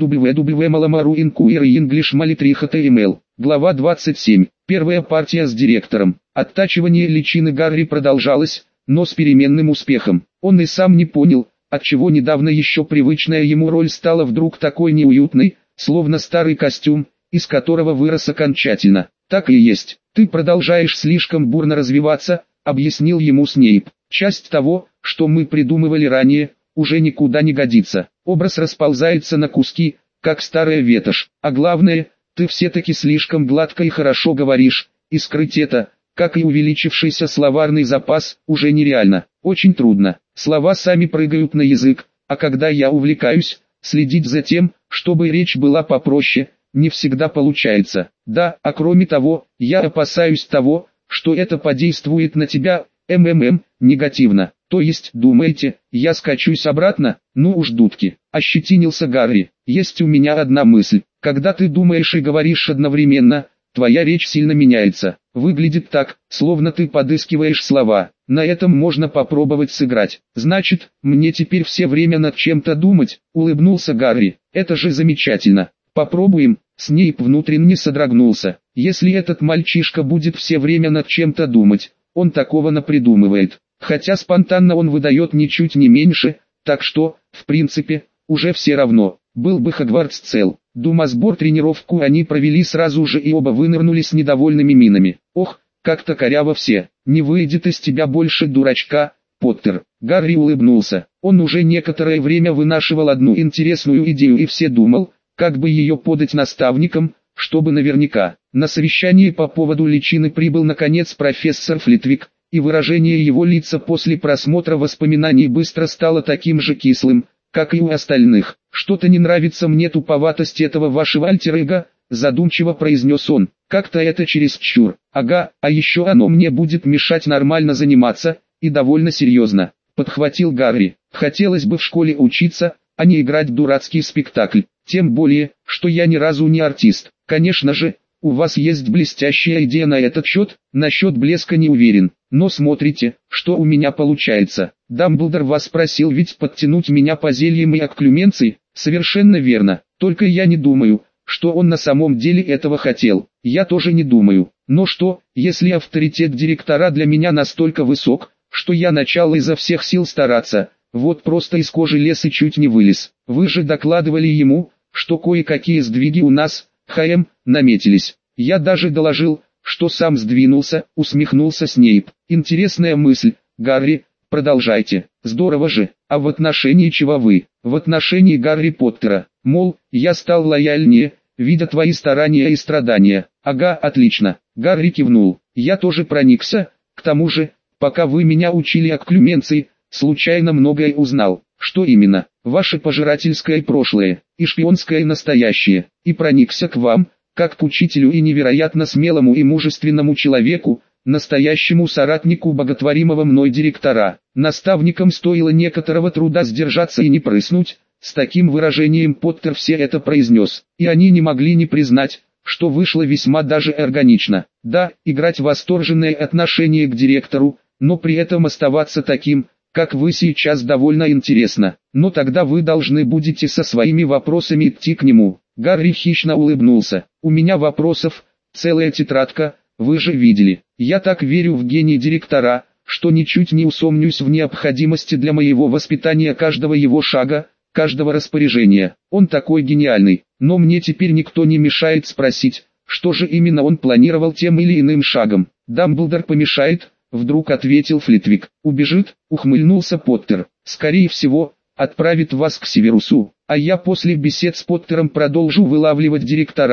www маломару inquiry english mali три html. Глава двадцать семь. Первая партия с директором. Оттачивание личины Гарри продолжалось, но с переменным успехом. Он и сам не понял, отчего недавно еще привычная ему роль стала вдруг такой неуютной, словно старый костюм, из которого вырос окончательно. «Так и есть, ты продолжаешь слишком бурно развиваться», — объяснил ему Снейп. «Часть того, что мы придумывали ранее, уже никуда не годится. Образ расползается на куски, как старая ветошь. А главное, ты все-таки слишком гладко и хорошо говоришь, и скрыть это, как и увеличившийся словарный запас, уже нереально. Очень трудно. Слова сами прыгают на язык, а когда я увлекаюсь, следить за тем, чтобы речь была попроще, не всегда получается. Да, а кроме того, я опасаюсь того, что это подействует на тебя, ммм, негативно. То есть, думаете, я скачусь обратно? Ну уж дудки. Ощетинился Гарри. Есть у меня одна мысль. Когда ты думаешь и говоришь одновременно, твоя речь сильно меняется. Выглядит так, словно ты подыскиваешь слова. На этом можно попробовать сыграть. Значит, мне теперь все время над чем-то думать, улыбнулся Гарри. Это же замечательно. Попробуем. Снейп внутренне содрогнулся. Если этот мальчишка будет все время над чем-то думать, он такого напридумывает. Хотя спонтанно он выдает ничуть не меньше, так что, в принципе, уже все равно. Был бы Хогвартс цел. Думасбор тренировку они провели сразу же и оба вынырнули с недовольными минами. Ох, как-то коряво все. Не выйдет из тебя больше дурачка, Поттер. Гарри улыбнулся. Он уже некоторое время вынашивал одну интересную идею и все думал, как бы ее подать наставникам, чтобы наверняка. На совещании по поводу личины прибыл наконец профессор Флитвик, и выражение его лица после просмотра воспоминаний быстро стало таким же кислым, как и у остальных. «Что-то не нравится мне туповатость этого вашего альтер-эго», задумчиво произнес он. «Как-то это чересчур. Ага, а еще оно мне будет мешать нормально заниматься, и довольно серьезно», подхватил Гарри. «Хотелось бы в школе учиться, а не играть в дурацкий спектакль. Тем более, что я ни разу не артист. Конечно же, у вас есть блестящая идея на этот счет, насчет блеска не уверен. Но смотрите, что у меня получается. Дамблдор вас просил ведь подтянуть меня по зельям и окклюменции. Совершенно верно. Только я не думаю, что он на самом деле этого хотел. Я тоже не думаю. Но что, если авторитет директора для меня настолько высок, что я начал изо всех сил стараться, вот просто из кожи лез и чуть не вылез. Вы же докладывали ему, что кое-какие сдвиги у нас, ХМ, наметились. Я даже доложил, что сам сдвинулся, усмехнулся Снейп. Интересная мысль, Гарри, продолжайте. Здорово же, а в отношении чего вы? В отношении Гарри Поттера. Мол, я стал лояльнее, видя твои старания и страдания. Ага, отлично. Гарри кивнул. Я тоже проникся, к тому же, пока вы меня учили окклюменции, случайно многое узнал. Что именно? Ваше пожирательское прошлое, и шпионское настоящее. И проникся к вам, как к учителю и невероятно смелому и мужественному человеку, настоящему соратнику боготворимого мной директора. Наставникам стоило некоторого труда сдержаться и не прыснуть, с таким выражением Поттер все это произнес, и они не могли не признать, что вышло весьма даже органично. Да, играть восторженное отношение к директору, но при этом оставаться таким, как вы сейчас, довольно интересно. Но тогда вы должны будете со своими вопросами идти к нему. Гарри хищно улыбнулся. У меня вопросов целая тетрадка, вы же видели. Я так верю в гений директора, что ничуть не усомнюсь в необходимости для моего воспитания каждого его шага, каждого распоряжения. Он такой гениальный. Но мне теперь никто не мешает спросить, что же именно он планировал тем или иным шагом. Дамблдор помешает, вдруг ответил Флитвик. Убежит, ухмыльнулся Поттер. Скорее всего, отправит вас к Северусу, а я после бесед с Поттером продолжу вылавливать директора,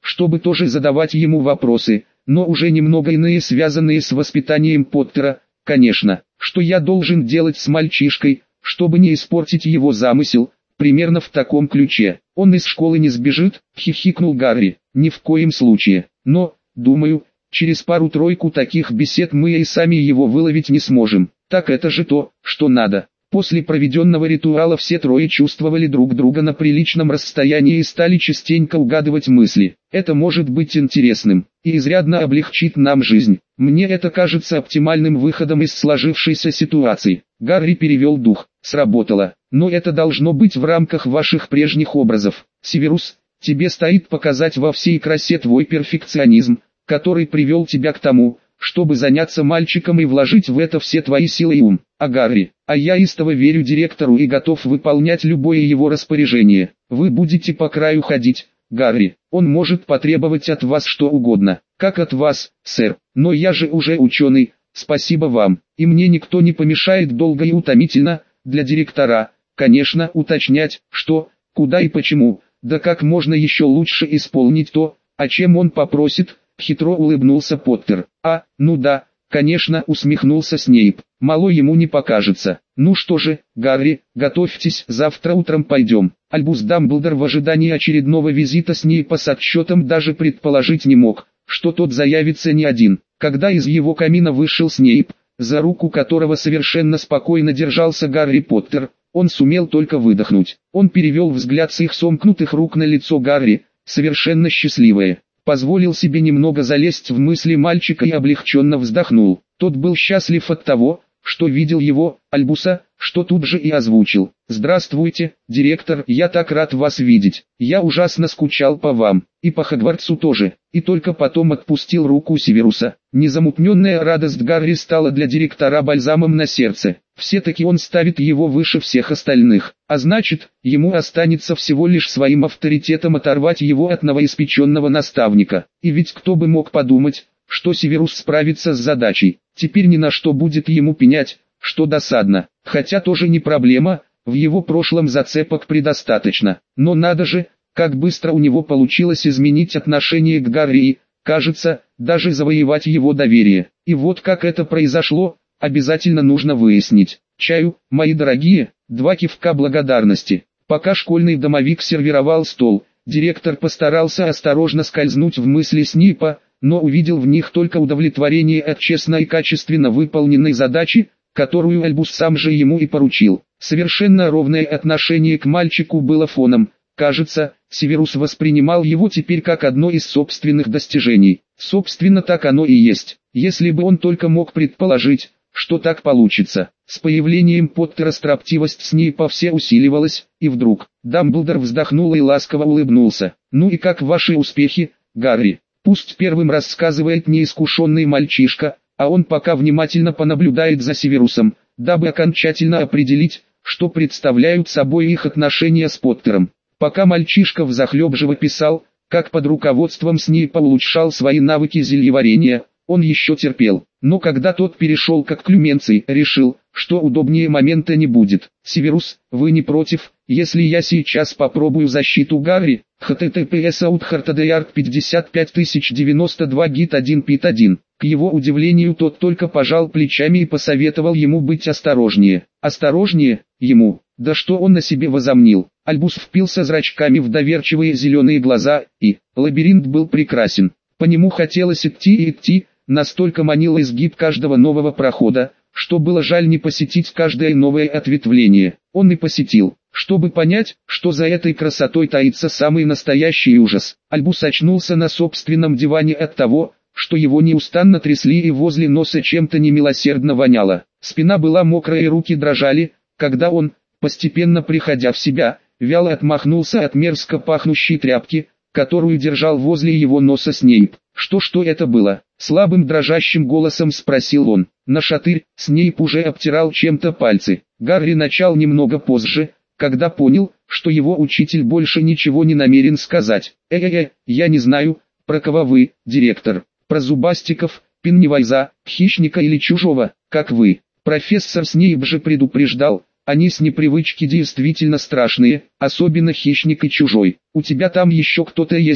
чтобы тоже задавать ему вопросы, но уже немного иные, связанные с воспитанием Поттера. Конечно, что я должен делать с мальчишкой, чтобы не испортить его замысел, примерно в таком ключе. Он из школы не сбежит, хихикнул Гарри. Ни в коем случае, но, думаю, через пару-тройку таких бесед мы и сами его выловить не сможем. Так это же то, что надо. После проведенного ритуала все трое чувствовали друг друга на приличном расстоянии и стали частенько угадывать мысли. Это может быть интересным, и изрядно облегчит нам жизнь. Мне это кажется оптимальным выходом из сложившейся ситуации. Гарри перевел дух. Сработало. Но это должно быть в рамках ваших прежних образов. Северус, тебе стоит показать во всей красе твой перфекционизм, который привел тебя к тому, чтобы заняться мальчиком и вложить в это все твои силы и ум. А Гарри, а я истово верю директору и готов выполнять любое его распоряжение. Вы будете по краю ходить, Гарри, он может потребовать от вас что угодно, как от вас, сэр, но я же уже ученый, спасибо вам, и мне никто не помешает долго и утомительно, для директора, конечно, уточнять, что, куда и почему, да как можно еще лучше исполнить то, о чем он попросит. Хитро улыбнулся Поттер. А, ну да, конечно, усмехнулся Снейп. Мало ему не покажется. Ну что же, Гарри, готовьтесь, завтра утром пойдем. Альбус Дамблдор в ожидании очередного визита Снейпа с отчетом даже предположить не мог, что тот заявится не один. Когда из его камина вышел Снейп, за руку которого совершенно спокойно держался Гарри Поттер, он сумел только выдохнуть. Он перевел взгляд с их сомкнутых рук на лицо Гарри, совершенно счастливое. Позволил себе немного залезть в мысли мальчика и облегченно вздохнул. Тот был счастлив от того, что видел его, Альбуса, что тут же и озвучил. «Здравствуйте, директор, я так рад вас видеть. Я ужасно скучал по вам, и по Хогвартсу тоже». И только потом отпустил руку Северуса. Незамутненная радость Гарри стала для директора бальзамом на сердце. Все-таки он ставит его выше всех остальных, а значит, ему останется всего лишь своим авторитетом оторвать его от новоиспеченного наставника. И ведь кто бы мог подумать, что Северус справится с задачей. Теперь ни на что будет ему пенять, что досадно. Хотя тоже не проблема, в его прошлом зацепок предостаточно. Но надо же, как быстро у него получилось изменить отношение к Гарри и, кажется, даже завоевать его доверие. И вот как это произошло, обязательно нужно выяснить. Чаю, мои дорогие, два кивка благодарности. Пока школьный домовик сервировал стол, директор постарался осторожно скользнуть в мысли Снейпа, но увидел в них только удовлетворение от честно и качественно выполненной задачи, которую Альбус сам же ему и поручил. Совершенно ровное отношение к мальчику было фоном. Кажется, Северус воспринимал его теперь как одно из собственных достижений. Собственно, так оно и есть, если бы он только мог предположить, что так получится. С появлением Поттера строптивость Снейпа все усиливалась, и вдруг Дамблдор вздохнул и ласково улыбнулся. «Ну и как ваши успехи, Гарри?» Пусть первым рассказывает неискушенный мальчишка, а он пока внимательно понаблюдает за Северусом, дабы окончательно определить, что представляют собой их отношения с Поттером. Пока мальчишка взахлеб живописал, как под руководством Снейпа улучшал свои навыки зельеварения, он еще терпел. Но когда тот перешел к окклюменции, решил, что удобнее момента не будет. «Северус, вы не против, если я сейчас попробую защиту Гарри?» https outhartadeyark пятьдесят пять тысяч девяносто два гит один пит один. К его удивлению тот только пожал плечами и посоветовал ему быть осторожнее. Осторожнее, ему, да что он на себе возомнил. Альбус впился зрачками в доверчивые зеленые глаза, и лабиринт был прекрасен. По нему хотелось идти и идти, настолько манил изгиб каждого нового прохода, что было жаль не посетить каждое новое ответвление. Он и посетил, чтобы понять, что за этой красотой таится самый настоящий ужас. Альбус очнулся на собственном диване от того, что его неустанно трясли и возле носа чем-то немилосердно воняло. Спина была мокрая и руки дрожали, когда он, постепенно приходя в себя, вяло отмахнулся от мерзко пахнущей тряпки, которую держал возле его носа Снейп. «Что-что это было?» — слабым дрожащим голосом спросил он. Нашатырь, Снейп уже обтирал чем-то пальцы. Гарри начал немного позже, когда понял, что его учитель больше ничего не намерен сказать. «Э-э-э, я не знаю, про кого вы, директор, про зубастиков, Пеннивайза, хищника или чужого, как вы. Профессор Снейп же предупреждал, они с непривычки действительно страшные, особенно хищник и чужой. У тебя там еще кто-то есть,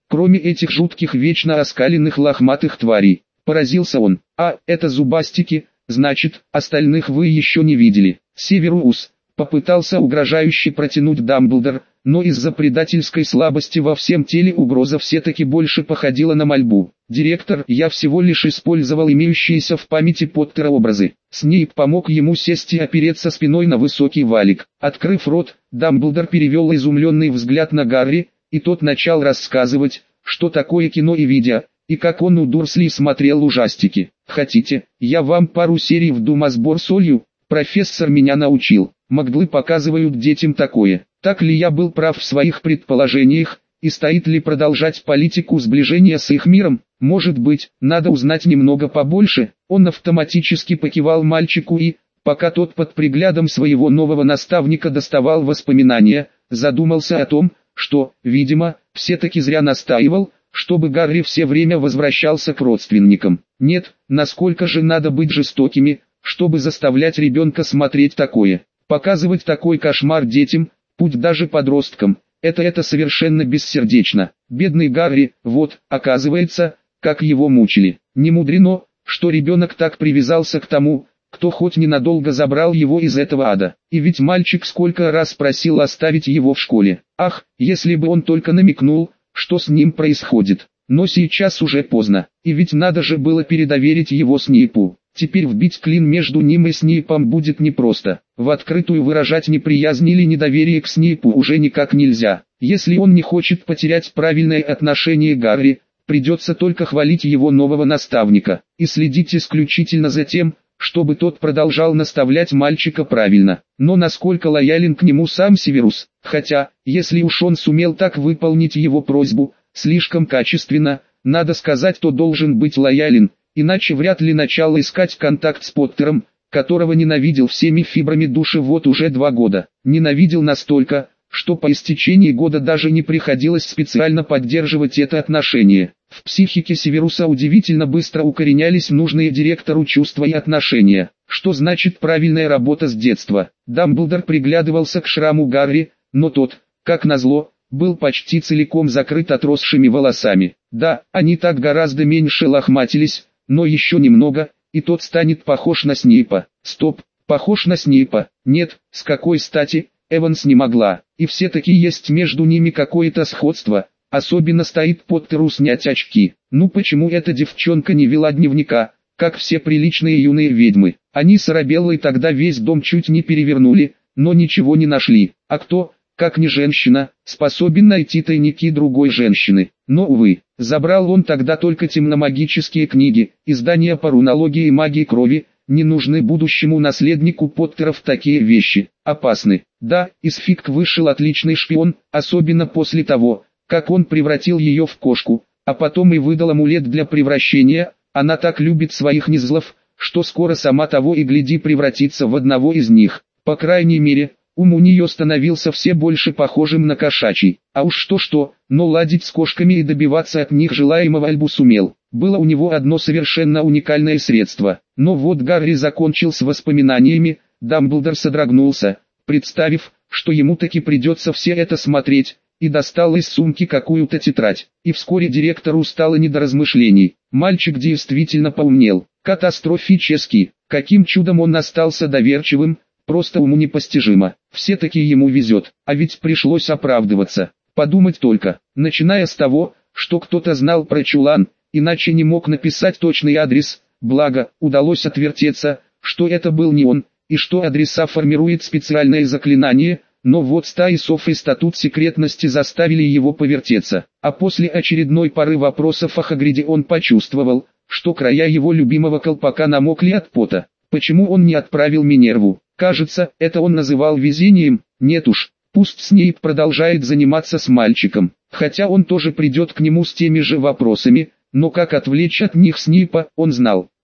кроме этих жутких вечно оскаленных лохматых тварей. Поразился он. А, это зубастики, значит, остальных вы еще не видели. Северус, попытался угрожающе протянуть Дамблдор, но из-за предательской слабости во всем теле угроза все-таки больше походила на мольбу. «Директор, я всего лишь использовал имеющиеся в памяти Поттера образы». Снейп помог ему сесть и опереться спиной на высокий валик. Открыв рот, Дамблдор перевел изумленный взгляд на Гарри, и тот начал рассказывать, что такое кино и видео, и как он у Дурсли смотрел ужастики. «Хотите, я вам пару серий в Думасбор солью? Профессор меня научил. Маглы показывают детям такое. Так ли я был прав в своих предположениях, и стоит ли продолжать политику сближения с их миром? Может быть, надо узнать немного побольше». Он автоматически покивал мальчику и, пока тот под приглядом своего нового наставника доставал воспоминания, задумался о том, что, видимо, все-таки зря настаивал, чтобы Гарри все время возвращался к родственникам. Нет, насколько же надо быть жестокими, чтобы заставлять ребенка смотреть такое, показывать такой кошмар детям, пусть даже подросткам. Это это совершенно бессердечно. Бедный Гарри, вот, оказывается, как его мучили. Не мудрено, что ребенок так привязался к тому, кто хоть ненадолго забрал его из этого ада. И ведь мальчик сколько раз просил оставить его в школе. Ах, если бы он только намекнул, что с ним происходит. Но сейчас уже поздно. И ведь надо же было передоверить его Снейпу. Теперь вбить клин между ним и Снейпом будет непросто. В открытую выражать неприязнь или недоверие к Снейпу уже никак нельзя. Если он не хочет потерять правильное отношение к Гарри, придется только хвалить его нового наставника, и следить исключительно за тем, чтобы тот продолжал наставлять мальчика правильно. Но насколько лоялен к нему сам Северус, хотя, если уж он сумел так выполнить его просьбу, слишком качественно, надо сказать, то должен быть лоялен, иначе вряд ли начал искать контакт с Поттером, которого ненавидел всеми фибрами души вот уже два года. Ненавидел настолько, что по истечении года даже не приходилось специально поддерживать это отношение. В психике Северуса удивительно быстро укоренялись нужные директору чувства и отношения. Что значит правильная работа с детства? Дамблдор приглядывался к шраму Гарри, но тот, как назло, был почти целиком закрыт отросшими волосами. Да, они так гораздо меньше лохматились, но еще немного, и тот станет похож на Снейпа. Стоп, похож на Снейпа? Нет, с какой стати? Эванс не могла, и все-таки есть между ними какое-то сходство, особенно стоит Поттеру снять очки. Ну почему эта девчонка не вела дневника, как все приличные юные ведьмы? Они с Арабеллой тогда весь дом чуть не перевернули, но ничего не нашли. А кто, как не женщина, способен найти тайники другой женщины? Но увы, забрал он тогда только темномагические книги, издания по рунологии и магии крови. Не нужны будущему наследнику Поттеров такие вещи, опасны. Да, из Фиг вышел отличный шпион, особенно после того, как он превратил ее в кошку, а потом и выдал амулет для превращения. Она так любит своих низлов, что скоро сама того и гляди превратится в одного из них. По крайней мере, ум у нее становился все больше похожим на кошачий. А уж что-что, но ладить с кошками и добиваться от них желаемого Альбус умел. Было у него одно совершенно уникальное средство. Но вот Гарри закончил с воспоминаниями, Дамблдор содрогнулся, представив, что ему таки придется все это смотреть, и достал из сумки какую-то тетрадь. И вскоре директору стало не до размышлений. Мальчик действительно поумнел. Катастрофически. Каким чудом он остался доверчивым, просто уму непостижимо. Все-таки ему везет, а ведь пришлось оправдываться. Подумать только, начиная с того, что кто-то знал про чулан, иначе не мог написать точный адрес, благо, удалось отвертеться, что это был не он, и что адреса формирует специальное заклинание, но вот стаи сов и статут секретности заставили его повертеться. А после очередной пары вопросов о Хагриде он почувствовал, что края его любимого колпака намокли от пота. Почему он не отправил Минерву? Кажется, это он называл везением. Нет уж, пусть Снейп продолжает заниматься с мальчиком, хотя он тоже придет к нему с теми же вопросами, но как отвлечь от них Снейпа, он знал.